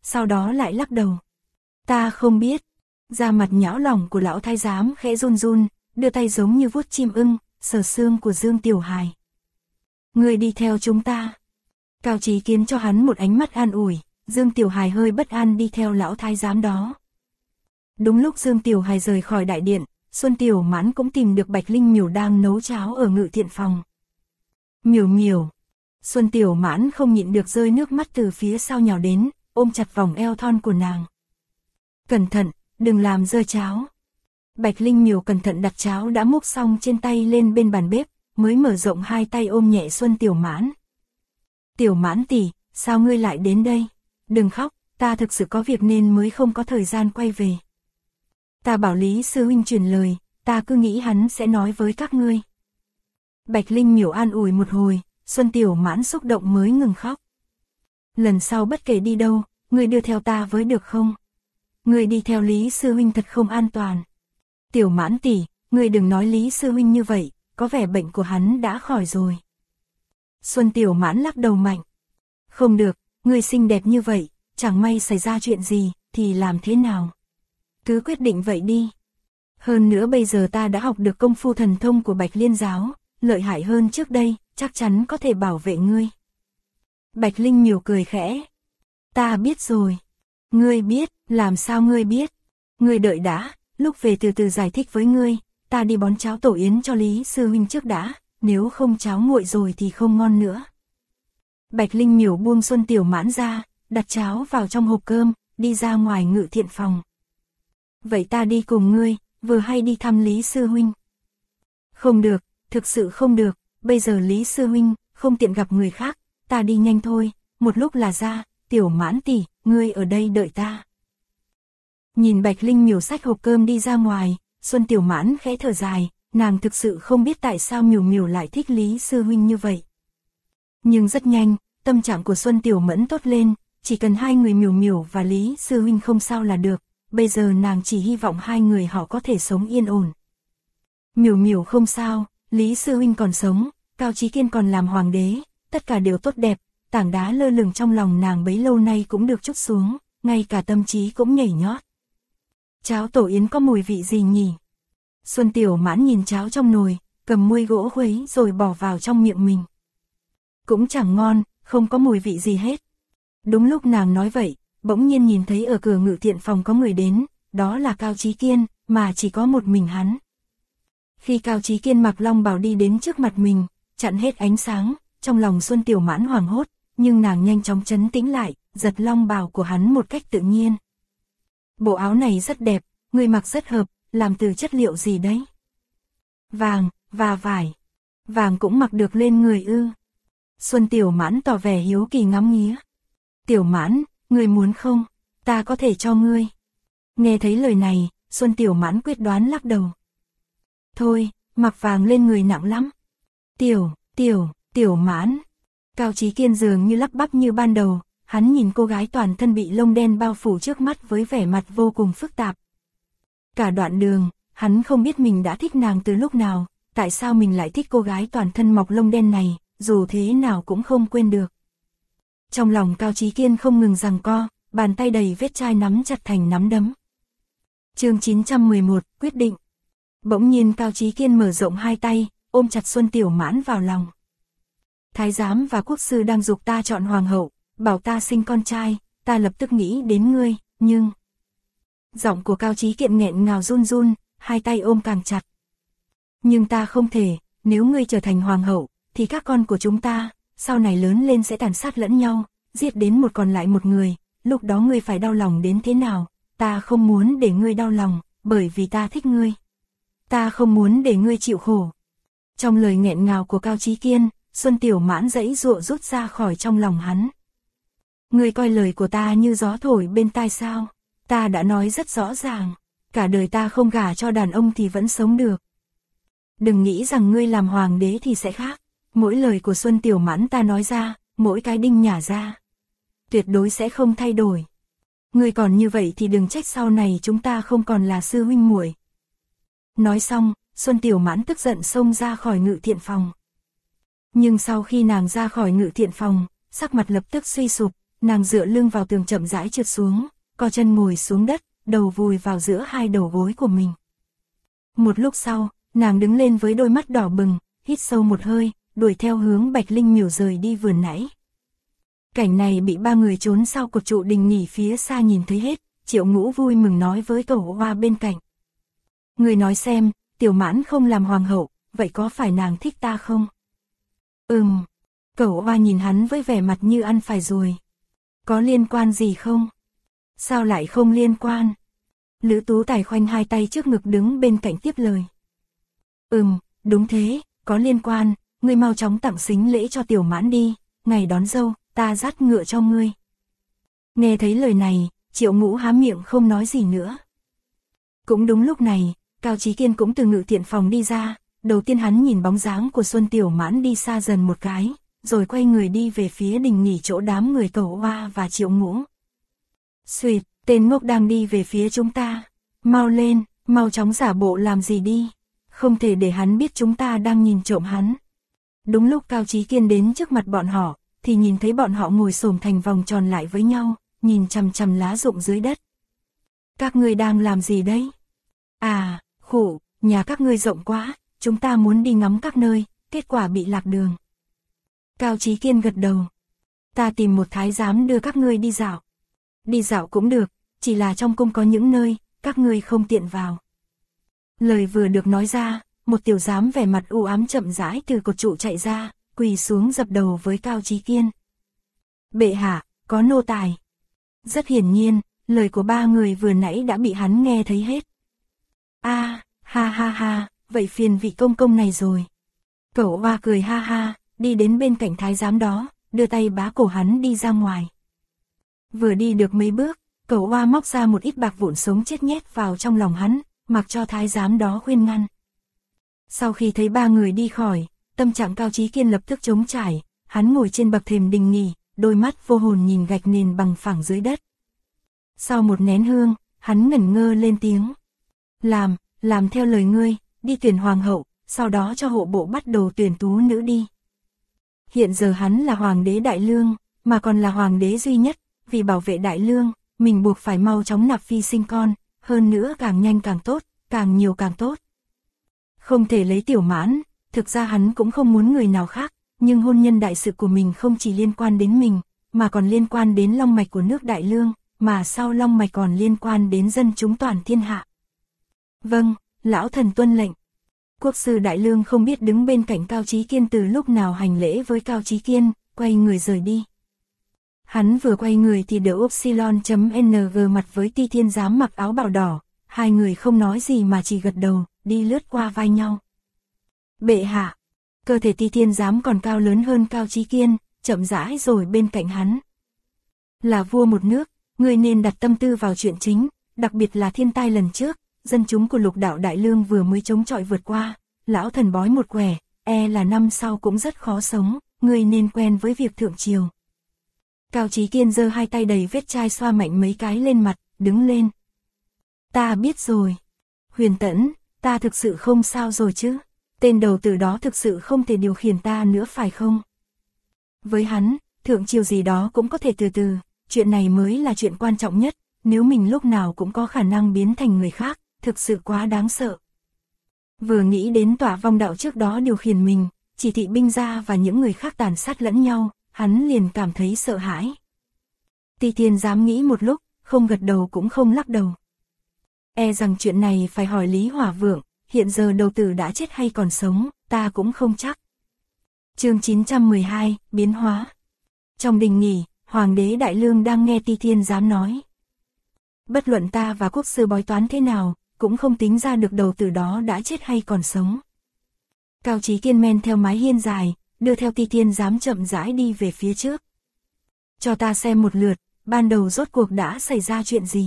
sau đó lại lắc đầu. Ta không biết. Da mặt nhão lòng của lão thái giám khẽ run run, đưa tay giống như vuốt chim ưng, sờ xương của Dương Tiểu Hài. Người đi theo chúng ta. Cao Chí Kiên cho hắn một ánh mắt an ủi, Dương Tiểu Hài hơi bất an đi theo lão thái giám đó. Đúng lúc Dương Tiểu Hài rời khỏi đại điện, Xuân Tiểu Mãn cũng tìm được Bạch Linh Miểu đang nấu cháo ở ngự thiện phòng. Miểu Miểu. Xuân Tiểu Mãn không nhịn được rơi nước mắt từ phía sau nhào đến, ôm chặt vòng eo thon của nàng. Cẩn thận, đừng làm rơi cháo. Bạch Linh Miểu cẩn thận đặt cháo đã múc xong trên tay lên bên bàn bếp, mới mở rộng hai tay ôm nhẹ Xuân Tiểu Mãn. Tiểu Mãn tỷ, sao ngươi lại đến đây? Đừng khóc, ta thực sự có việc nên mới không có thời gian quay về. Ta bảo Lý sư huynh truyền lời, ta cứ nghĩ hắn sẽ nói với các ngươi. Bạch Linh Miểu an ủi một hồi, Xuân Tiểu Mãn xúc động mới ngừng khóc. Lần sau bất kể đi đâu, ngươi đưa theo ta với được không? Ngươi đi theo Lý sư huynh thật không an toàn. Tiểu Mãn tỷ, ngươi đừng nói Lý sư huynh như vậy, có vẻ bệnh của hắn đã khỏi rồi. Xuân Tiểu Mãn lắc đầu mạnh. Không được, ngươi xinh đẹp như vậy, chẳng may xảy ra chuyện gì, thì làm thế nào? Cứ quyết định vậy đi. Hơn nữa bây giờ ta đã học được công phu thần thông của Bạch Liên giáo, lợi hại hơn trước đây, chắc chắn có thể bảo vệ ngươi. Bạch Linh Miểu cười khẽ. Ta biết rồi. Ngươi biết, làm sao ngươi biết? Ngươi đợi đã, lúc về từ từ giải thích với ngươi, ta đi bón cháo tổ yến cho Lý sư huynh trước đã, nếu không cháo nguội rồi thì không ngon nữa. Bạch Linh Miểu buông Xuân Tiểu Mãn ra, đặt cháo vào trong hộp cơm, đi ra ngoài ngự thiện phòng. Vậy ta đi cùng ngươi, vừa hay đi thăm Lý sư huynh. Không được, thực sự không được, bây giờ Lý sư huynh không tiện gặp người khác, ta đi nhanh thôi, một lúc là ra. Tiểu Mãn tỷ, ngươi ở đây đợi ta. Nhìn Bạch Linh Miểu xách hộp cơm đi ra ngoài, Xuân Tiểu Mãn khẽ thở dài, nàng thực sự không biết tại sao Miểu Miểu lại thích Lý sư huynh như vậy. Nhưng rất nhanh, tâm trạng của Xuân Tiểu Mẫn tốt lên, chỉ cần hai người Miểu Miểu và Lý sư huynh không sao là được, bây giờ nàng chỉ hy vọng hai người họ có thể sống yên ổn. Miểu Miểu không sao, Lý sư huynh còn sống, Cao Chí Kiên còn làm hoàng đế, tất cả đều tốt đẹp. Tảng đá lơ lửng trong lòng nàng bấy lâu nay cũng được trút xuống, ngay cả tâm trí cũng nhảy nhót. Cháo tổ yến có mùi vị gì nhỉ? Xuân Tiểu Mãn nhìn cháo trong nồi, cầm muôi gỗ khuấy rồi bỏ vào trong miệng mình. Cũng chẳng ngon, không có mùi vị gì hết. Đúng lúc nàng nói vậy, bỗng nhiên nhìn thấy ở cửa ngự thiện phòng có người đến, đó là Cao Chí Kiên, mà chỉ có một mình hắn. Khi Cao Chí Kiên mặc long bào đi đến trước mặt mình, chặn hết ánh sáng, trong lòng Xuân Tiểu Mãn hoảng hốt. Nhưng nàng nhanh chóng trấn tĩnh lại, giật long bào của hắn một cách tự nhiên. Bộ áo này rất đẹp, người mặc rất hợp, làm từ chất liệu gì đấy? Vàng, và vải. Vàng cũng mặc được lên người ư? Xuân Tiểu Mãn tỏ vẻ hiếu kỳ ngắm nghía. Tiểu Mãn, người muốn không? Ta có thể cho ngươi. Nghe thấy lời này, Xuân Tiểu Mãn quyết đoán lắc đầu. Thôi, mặc vàng lên người nặng lắm. Tiểu Mãn. Cao Chí Kiên dường như lắp bắp như ban đầu, hắn nhìn cô gái toàn thân bị lông đen bao phủ trước mắt với vẻ mặt vô cùng phức tạp. Cả đoạn đường, hắn không biết mình đã thích nàng từ lúc nào, tại sao mình lại thích cô gái toàn thân mọc lông đen này, dù thế nào cũng không quên được. Trong lòng Cao Chí Kiên không ngừng giằng co, bàn tay đầy vết chai nắm chặt thành nắm đấm. Chương 911, quyết định. Bỗng nhiên Cao Chí Kiên mở rộng hai tay, ôm chặt Xuân Tiểu Mãn vào lòng. Thái giám và quốc sư đang giục ta chọn hoàng hậu, bảo ta sinh con trai, ta lập tức nghĩ đến ngươi, nhưng... Giọng của Cao Chí Kiên nghẹn ngào run run, hai tay ôm càng chặt. Nhưng ta không thể, nếu ngươi trở thành hoàng hậu, thì các con của chúng ta, sau này lớn lên sẽ tàn sát lẫn nhau, giết đến một còn lại một người, lúc đó ngươi phải đau lòng đến thế nào, ta không muốn để ngươi đau lòng, bởi vì ta thích ngươi. Ta không muốn để ngươi chịu khổ. Trong lời nghẹn ngào của Cao Chí Kiên, Xuân Tiểu Mãn giãy giụa rút ra khỏi trong lòng hắn. Ngươi coi lời của ta như gió thổi bên tai sao? Ta đã nói rất rõ ràng, cả đời ta không gả cho đàn ông thì vẫn sống được. Đừng nghĩ rằng ngươi làm hoàng đế thì sẽ khác, mỗi lời của Xuân Tiểu Mãn ta nói ra, mỗi cái đinh nhả ra, tuyệt đối sẽ không thay đổi. Ngươi còn như vậy thì đừng trách sau này chúng ta không còn là sư huynh muội. Nói xong, Xuân Tiểu Mãn tức giận xông ra khỏi ngự thiện phòng. Nhưng sau khi nàng ra khỏi ngự thiện phòng, sắc mặt lập tức suy sụp, nàng dựa lưng vào tường chậm rãi trượt xuống, co chân ngồi xuống đất, đầu vùi vào giữa hai đầu gối của mình. Một lúc sau, nàng đứng lên với đôi mắt đỏ bừng, hít sâu một hơi, đuổi theo hướng Bạch Linh Miểu rời đi vừa nãy. Cảnh này bị ba người trốn sau cột trụ đình nghỉ phía xa nhìn thấy hết, Triệu Ngũ vui mừng nói với Cẩu Oa bên cạnh. Người nói xem, Tiểu Mãn không làm hoàng hậu, vậy có phải nàng thích ta không? Cẩu Oa nhìn hắn với vẻ mặt như ăn phải rồi. Có liên quan gì không? Sao lại không liên quan? Lữ Tú Tài khoanh hai tay trước ngực đứng bên cạnh tiếp lời. Đúng thế, có liên quan, ngươi mau chóng tặng sính lễ cho Tiểu Mãn đi, ngày đón dâu, ta dắt ngựa cho ngươi. Nghe thấy lời này, Triệu Ngũ há miệng không nói gì nữa. Cũng đúng lúc này, Cao Chí Kiên cũng từ ngự tiện phòng đi ra, đầu tiên hắn nhìn bóng dáng của Xuân Tiểu Mãn đi xa dần một cái, rồi quay người đi về phía đình nghỉ chỗ đám người Cẩu Oa và Triệu Ngũ. Xuyệt, tên ngốc đang đi về phía chúng ta, mau lên, mau chóng giả bộ làm gì đi, không thể để hắn biết chúng ta đang nhìn trộm hắn. Đúng lúc Cao Chí Kiên đến trước mặt bọn họ, thì nhìn thấy bọn họ ngồi xổm thành vòng tròn lại với nhau, nhìn chằm chằm lá rụng dưới đất. Các ngươi đang làm gì đấy? À, khổ, nhà các ngươi rộng quá, chúng ta muốn đi ngắm các nơi, kết quả bị lạc đường. Cao Chí Kiên gật đầu. Ta tìm một thái giám đưa các ngươi đi dạo. Đi dạo cũng được, chỉ là trong cung có những nơi, các ngươi không tiện vào. Lời vừa được nói ra, một tiểu giám vẻ mặt u ám chậm rãi từ cột trụ chạy ra, quỳ xuống dập đầu với Cao Chí Kiên. Bệ hạ, có nô tài. Rất hiển nhiên, lời của ba người vừa nãy đã bị hắn nghe thấy hết. Ha ha, vậy phiền vị công công này rồi. Cẩu Oa cười ha ha, đi đến bên cạnh thái giám đó, đưa tay bá cổ hắn đi ra ngoài. Vừa đi được mấy bước, Cẩu Oa móc ra một ít bạc vụn sống chết nhét vào trong lòng hắn, mặc cho thái giám đó khuyên ngăn. Sau khi thấy ba người đi khỏi, tâm trạng Cao Chí Kiên lập tức trống trải, hắn ngồi trên bậc thềm đình nghỉ, đôi mắt vô hồn nhìn gạch nền bằng phẳng dưới đất. Sau một nén hương, hắn ngẩn ngơ lên tiếng. Làm theo lời ngươi, đi tuyển hoàng hậu, sau đó cho hộ bộ bắt đầu tuyển tú nữ đi. Hiện giờ hắn là hoàng đế Đại Lương, mà còn là hoàng đế duy nhất, vì bảo vệ Đại Lương, mình buộc phải mau chóng nạp phi sinh con, hơn nữa càng nhanh càng tốt, càng nhiều càng tốt. Không thể lấy Tiểu Mãn, thực ra hắn cũng không muốn người nào khác, nhưng hôn nhân đại sự của mình không chỉ liên quan đến mình, mà còn liên quan đến long mạch của nước Đại Lương, mà sau long mạch còn liên quan đến dân chúng toàn thiên hạ. Vâng, lão thần tuân lệnh. Quốc sư Đại Lương không biết đứng bên cạnh Cao Chí Kiên từ lúc nào hành lễ với Cao Chí Kiên, quay người rời đi. Hắn vừa quay người thì đỡ Upsilon.ng mặt với Ti Thiên Giám mặc áo bào đỏ, hai người không nói gì mà chỉ gật đầu, đi lướt qua vai nhau. Bệ hạ, cơ thể Ti Thiên Giám còn cao lớn hơn Cao Chí Kiên, chậm rãi rồi bên cạnh hắn. Là vua một nước, người nên đặt tâm tư vào chuyện chính, đặc biệt là thiên tai lần trước, dân chúng của lục đạo Đại Lương vừa mới chống chọi vượt qua, lão thần bói một quẻ, là năm sau cũng rất khó sống, người nên quen với việc thượng triều. Cao Chí Kiên giơ hai tay đầy vết chai xoa mạnh mấy cái lên mặt, đứng lên. Ta biết rồi. Huyền Tẫn, ta thực sự không sao rồi chứ? Tên đầu tử đó thực sự không thể điều khiển ta nữa phải không? Với hắn, thượng triều gì đó cũng có thể từ từ, chuyện này mới là chuyện quan trọng nhất, nếu mình lúc nào cũng có khả năng biến thành người khác, thực sự quá đáng sợ. Vừa nghĩ đến Tỏa Vong Đạo trước đó điều khiển mình, chỉ thị binh gia và những người khác tàn sát lẫn nhau, hắn liền cảm thấy sợ hãi. Ti Thiên Giám nghĩ một lúc, không gật đầu cũng không lắc đầu. Rằng chuyện này phải hỏi Lý Hỏa Vượng, hiện giờ đầu tử đã chết hay còn sống, ta cũng không chắc. Chương 912, biến hóa. Trong đình nghỉ, Hoàng đế Đại Lương đang nghe Ti Thiên Giám nói. Bất luận ta và quốc sư bói toán thế nào, cũng không tính ra được đầu tử đó đã chết hay còn sống. Cao Chí Kiên men theo mái hiên dài, đưa theo Ti Thiên Giám chậm rãi đi về phía trước. Cho ta xem một lượt, ban đầu rốt cuộc đã xảy ra chuyện gì.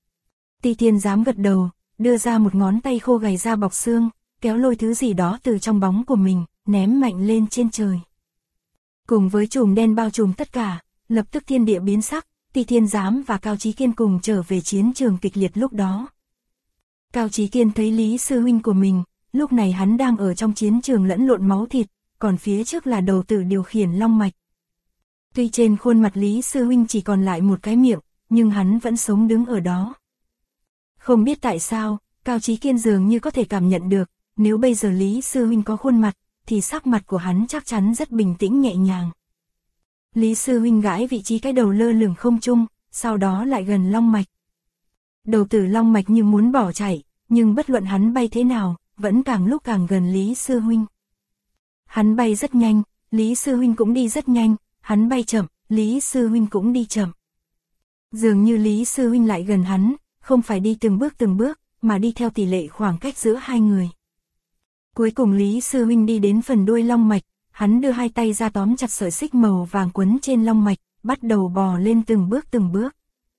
Ti Thiên Giám gật đầu, đưa ra một ngón tay khô gầy ra bọc xương, kéo lôi thứ gì đó từ trong bóng của mình, ném mạnh lên trên trời. Cùng với chùm đen bao trùm tất cả, lập tức thiên địa biến sắc, Ti Thiên Giám và Cao Chí Kiên cùng trở về chiến trường kịch liệt lúc đó. Cao Chí Kiên thấy Lý sư huynh của mình, lúc này hắn đang ở trong chiến trường lẫn lộn máu thịt, còn phía trước là đầu tử điều khiển long mạch. Tuy trên khuôn mặt Lý Sư Huynh chỉ còn lại một cái miệng, nhưng hắn vẫn sống đứng ở đó. Không biết tại sao, Cao Chí Kiên dường như có thể cảm nhận được, nếu bây giờ Lý Sư Huynh có khuôn mặt, thì sắc mặt của hắn chắc chắn rất bình tĩnh nhẹ nhàng. Lý Sư Huynh gãi vị trí cái đầu lơ lửng không trung, sau đó lại gần long mạch. Đầu tử long mạch như muốn bỏ chạy, nhưng bất luận hắn bay thế nào, vẫn càng lúc càng gần Lý Sư Huynh. Hắn bay rất nhanh, Lý Sư Huynh cũng đi rất nhanh, hắn bay chậm, Lý Sư Huynh cũng đi chậm. Dường như Lý Sư Huynh lại gần hắn, không phải đi từng bước, mà đi theo tỷ lệ khoảng cách giữa hai người. Cuối cùng Lý Sư Huynh đi đến phần đuôi long mạch, hắn đưa hai tay ra tóm chặt sợi xích màu vàng quấn trên long mạch, bắt đầu bò lên từng bước.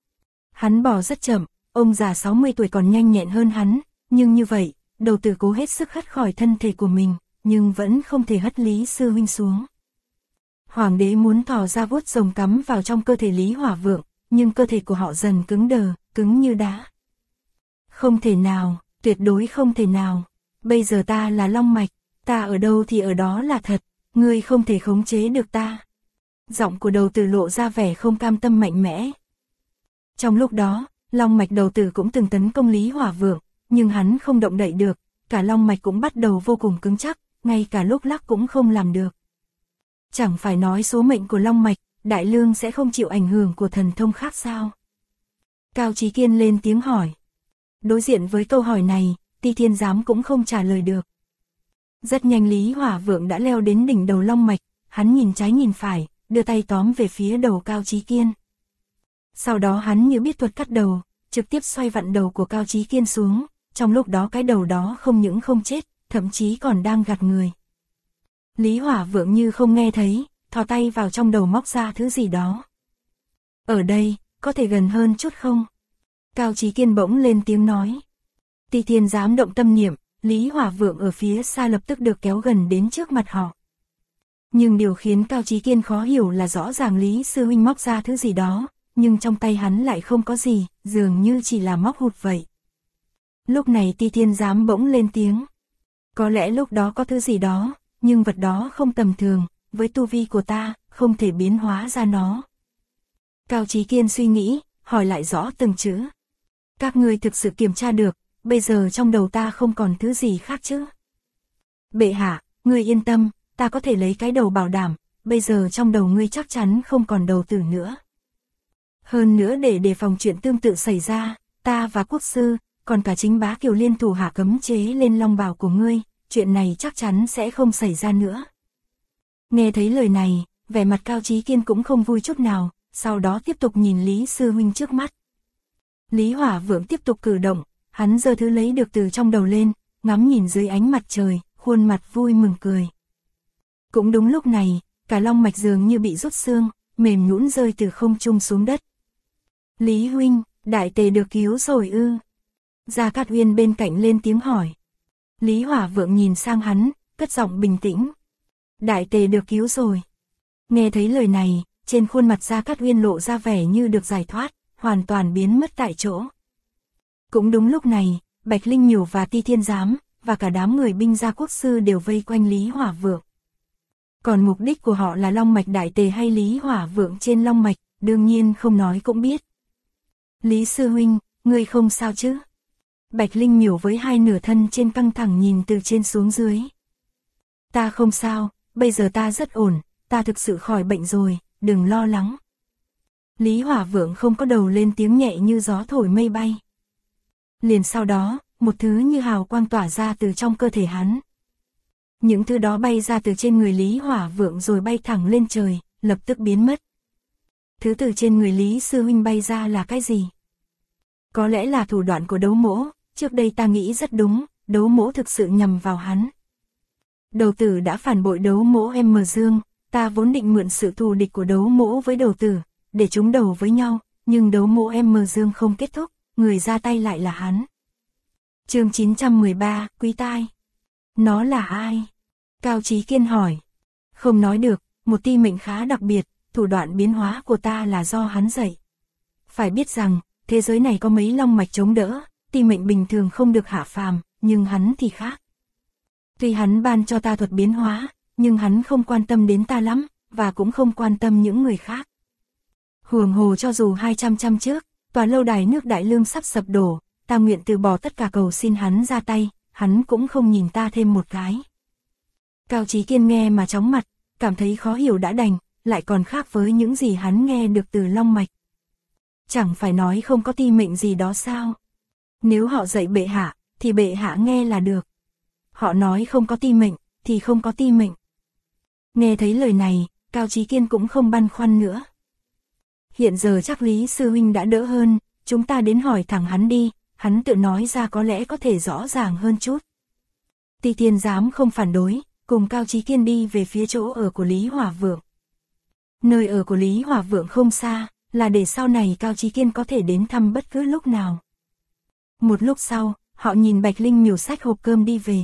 Hắn bò rất chậm, ông già 60 tuổi còn nhanh nhẹn hơn hắn, nhưng như vậy, đầu tử cố hết sức hất khỏi thân thể của mình, nhưng vẫn không thể hất Lý Sư Huynh xuống. Hoàng đế muốn thò ra vuốt rồng cắm vào trong cơ thể Lý Hỏa Vượng, nhưng cơ thể của họ dần cứng đờ, cứng như đá. Không thể nào, tuyệt đối không thể nào. Bây giờ ta là long mạch, ta ở đâu thì ở đó là thật, ngươi không thể khống chế được ta. Giọng của đầu tử lộ ra vẻ không cam tâm mạnh mẽ. Trong lúc đó, long mạch đầu tử cũng từng tấn công Lý Hỏa Vượng, nhưng hắn không động đậy được, cả long mạch cũng bắt đầu vô cùng cứng chắc, ngay cả lúc lắc cũng không làm được. Chẳng phải nói số mệnh của long mạch, đại lương sẽ không chịu ảnh hưởng của thần thông khác sao? Cao Chí Kiên lên tiếng hỏi. Đối diện với câu hỏi này, Ti Thiên Giám cũng không trả lời được. Rất nhanh Lý Hỏa Vượng đã leo đến đỉnh đầu long mạch, hắn nhìn trái nhìn phải, đưa tay tóm về phía đầu Cao Chí Kiên. Sau đó hắn như biết thuật cắt đầu, trực tiếp xoay vặn đầu của Cao Chí Kiên xuống, trong lúc đó cái đầu đó không những không chết, thậm chí còn đang gạt người. Lý Hỏa Vượng như không nghe thấy, thò tay vào trong đầu móc ra thứ gì đó. Ở đây, có thể gần hơn chút không? Cao Chí Kiên bỗng lên tiếng nói. Ti Thiên Giám động tâm niệm, Lý Hỏa Vượng ở phía xa lập tức được kéo gần đến trước mặt họ. Nhưng điều khiến Cao Chí Kiên khó hiểu là rõ ràng Lý Sư Huynh móc ra thứ gì đó, nhưng trong tay hắn lại không có gì, dường như chỉ là móc hụt vậy. Lúc này Ti Thiên Giám bỗng lên tiếng. Có lẽ lúc đó có thứ gì đó, nhưng vật đó không tầm thường, với tu vi của ta, không thể biến hóa ra nó. Cao Chí Kiên suy nghĩ, hỏi lại rõ từng chữ. Các ngươi thực sự kiểm tra được, bây giờ trong đầu ta không còn thứ gì khác chứ? Bệ hạ, ngươi yên tâm, ta có thể lấy cái đầu bảo đảm, bây giờ trong đầu ngươi chắc chắn không còn đầu tử nữa. Hơn nữa để đề phòng chuyện tương tự xảy ra, ta và quốc sư, còn cả chính bá Kiều liên thủ hạ cấm chế lên long bào của ngươi, chuyện này chắc chắn sẽ không xảy ra nữa. Nghe thấy lời này, vẻ mặt Cao Chí Kiên cũng không vui chút nào, sau đó tiếp tục nhìn Lý Sư Huynh trước mắt. Lý Hỏa Vượng tiếp tục cử động, hắn giơ thứ lấy được từ trong đầu lên, ngắm nhìn dưới ánh mặt trời, khuôn mặt vui mừng cười. Cũng đúng lúc này, cả long mạch dường như bị rút xương, mềm nhũn rơi từ không trung xuống đất. Lý Huynh, đại tề được cứu rồi ư? Gia Cát Uyên bên cạnh lên tiếng hỏi. Lý Hỏa Vượng nhìn sang hắn, cất giọng bình tĩnh. Đại tề được cứu rồi. Nghe thấy lời này, trên khuôn mặt Gia Cát Uyên lộ ra vẻ như được giải thoát, hoàn toàn biến mất tại chỗ. Cũng đúng lúc này, Bạch Linh Miểu và Ti Thiên Giám, và cả đám người binh gia quốc sư đều vây quanh Lý Hỏa Vượng. Còn mục đích của họ là long mạch đại tề hay Lý Hỏa Vượng trên long mạch, đương nhiên không nói cũng biết. Lý Sư Huynh, ngươi không sao chứ? Bạch Linh Miểu với hai nửa thân trên căng thẳng nhìn từ trên xuống dưới. Ta không sao, bây giờ ta rất ổn, ta thực sự khỏi bệnh rồi, đừng lo lắng. Lý Hỏa Vượng không có đầu lên tiếng nhẹ như gió thổi mây bay. Liền sau đó, một thứ như hào quang tỏa ra từ trong cơ thể hắn. Những thứ đó bay ra từ trên người Lý Hỏa Vượng rồi bay thẳng lên trời, lập tức biến mất. Thứ từ trên người Lý Sư Huynh bay ra là cái gì? Có lẽ là thủ đoạn của Đấu Mỗ, trước đây ta nghĩ rất đúng, Đấu Mỗ thực sự nhằm vào hắn. Đầu tử đã phản bội Đấu Mỗ M Dương, ta vốn định mượn sự thù địch của Đấu Mỗ với đầu tử, để chúng đầu với nhau, nhưng Đấu Mỗ M Dương không kết thúc, người ra tay lại là hắn. Chương 913, Quý Tai. Nó là ai? Cao Chí Kiên hỏi. Không nói được, một ti mệnh khá đặc biệt, thủ đoạn biến hóa của ta là do hắn dạy. Phải biết rằng, thế giới này có mấy long mạch chống đỡ, ti mệnh bình thường không được hạ phàm, nhưng hắn thì khác. Tuy hắn ban cho ta thuật biến hóa, nhưng hắn không quan tâm đến ta lắm, và cũng không quan tâm những người khác. Huống hồ cho dù 200 năm trước, tòa lâu đài nước Đại Lương sắp sập đổ, ta nguyện từ bỏ tất cả cầu xin hắn ra tay, hắn cũng không nhìn ta thêm một cái. Cao Chí Kiên nghe mà chóng mặt, cảm thấy khó hiểu đã đành, lại còn khác với những gì hắn nghe được từ Long Mạch. Chẳng phải nói không có ti mệnh gì đó sao? Nếu họ dạy bệ hạ, thì bệ hạ nghe là được. Họ nói không có ti mệnh, thì không có ti mệnh. Nghe thấy lời này, Cao Chí Kiên cũng không băn khoăn nữa. Hiện giờ chắc Lý sư huynh đã đỡ hơn, chúng ta đến hỏi thẳng hắn đi, hắn tự nói ra có lẽ có thể rõ ràng hơn chút. Ti Thiên Giám không phản đối, cùng Cao Chí Kiên đi về phía chỗ ở của Lý Hỏa Vượng. Nơi ở của Lý Hỏa Vượng không xa, là để sau này Cao Chí Kiên có thể đến thăm bất cứ lúc nào. Một lúc sau, họ nhìn Bạch Linh Miểu xách hộp cơm đi về.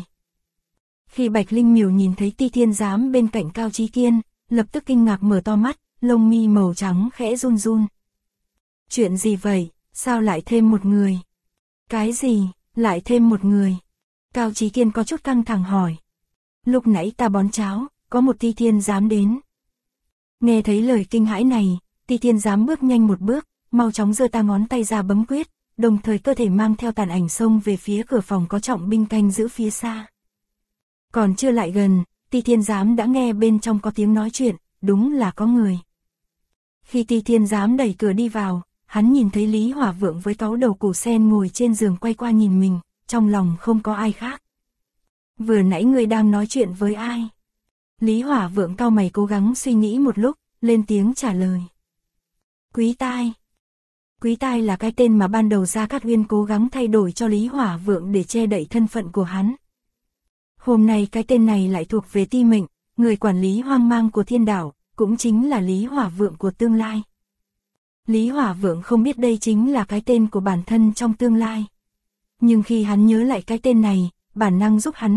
Khi Bạch Linh Miểu nhìn thấy Ti Thiên Giám bên cạnh Cao Chí Kiên, lập tức kinh ngạc mở to mắt, lông mi màu trắng khẽ run run. Chuyện gì vậy, sao lại thêm một người? Cái gì, lại thêm một người? Cao Chí Kiên có chút căng thẳng hỏi. Lúc nãy ta bón cháo, có một Ti Thiên Giám đến. Nghe thấy lời kinh hãi này, Ti Thiên Giám bước nhanh một bước, mau chóng giơ ta ngón tay ra bấm quyết, đồng thời cơ thể mang theo tàn ảnh xông về phía cửa phòng có trọng binh canh giữ phía xa. Còn chưa lại gần, Ti Thiên Giám đã nghe bên trong có tiếng nói chuyện, đúng là có người. Khi Ti Thiên Giám đẩy cửa đi vào, hắn nhìn thấy Lý Hỏa Vượng với cáu đầu củ sen ngồi trên giường quay qua nhìn mình, trong lòng không có ai khác. Vừa nãy ngươi đang nói chuyện với ai? Lý Hỏa Vượng cau mày cố gắng suy nghĩ một lúc, lên tiếng trả lời. Quý Tai. Quý Tai là cái tên mà ban đầu Gia Cát Uyên cố gắng thay đổi cho Lý Hỏa Vượng để che đậy thân phận của hắn. Hôm nay cái tên này lại thuộc về Ti Mệnh, người quản lý hoang mang của thiên đảo, cũng chính là Lý Hỏa Vượng của tương lai. Lý Hỏa Vượng không biết đây chính là cái tên của bản thân trong tương lai. Nhưng khi hắn nhớ lại cái tên này, bản năng giúp hắn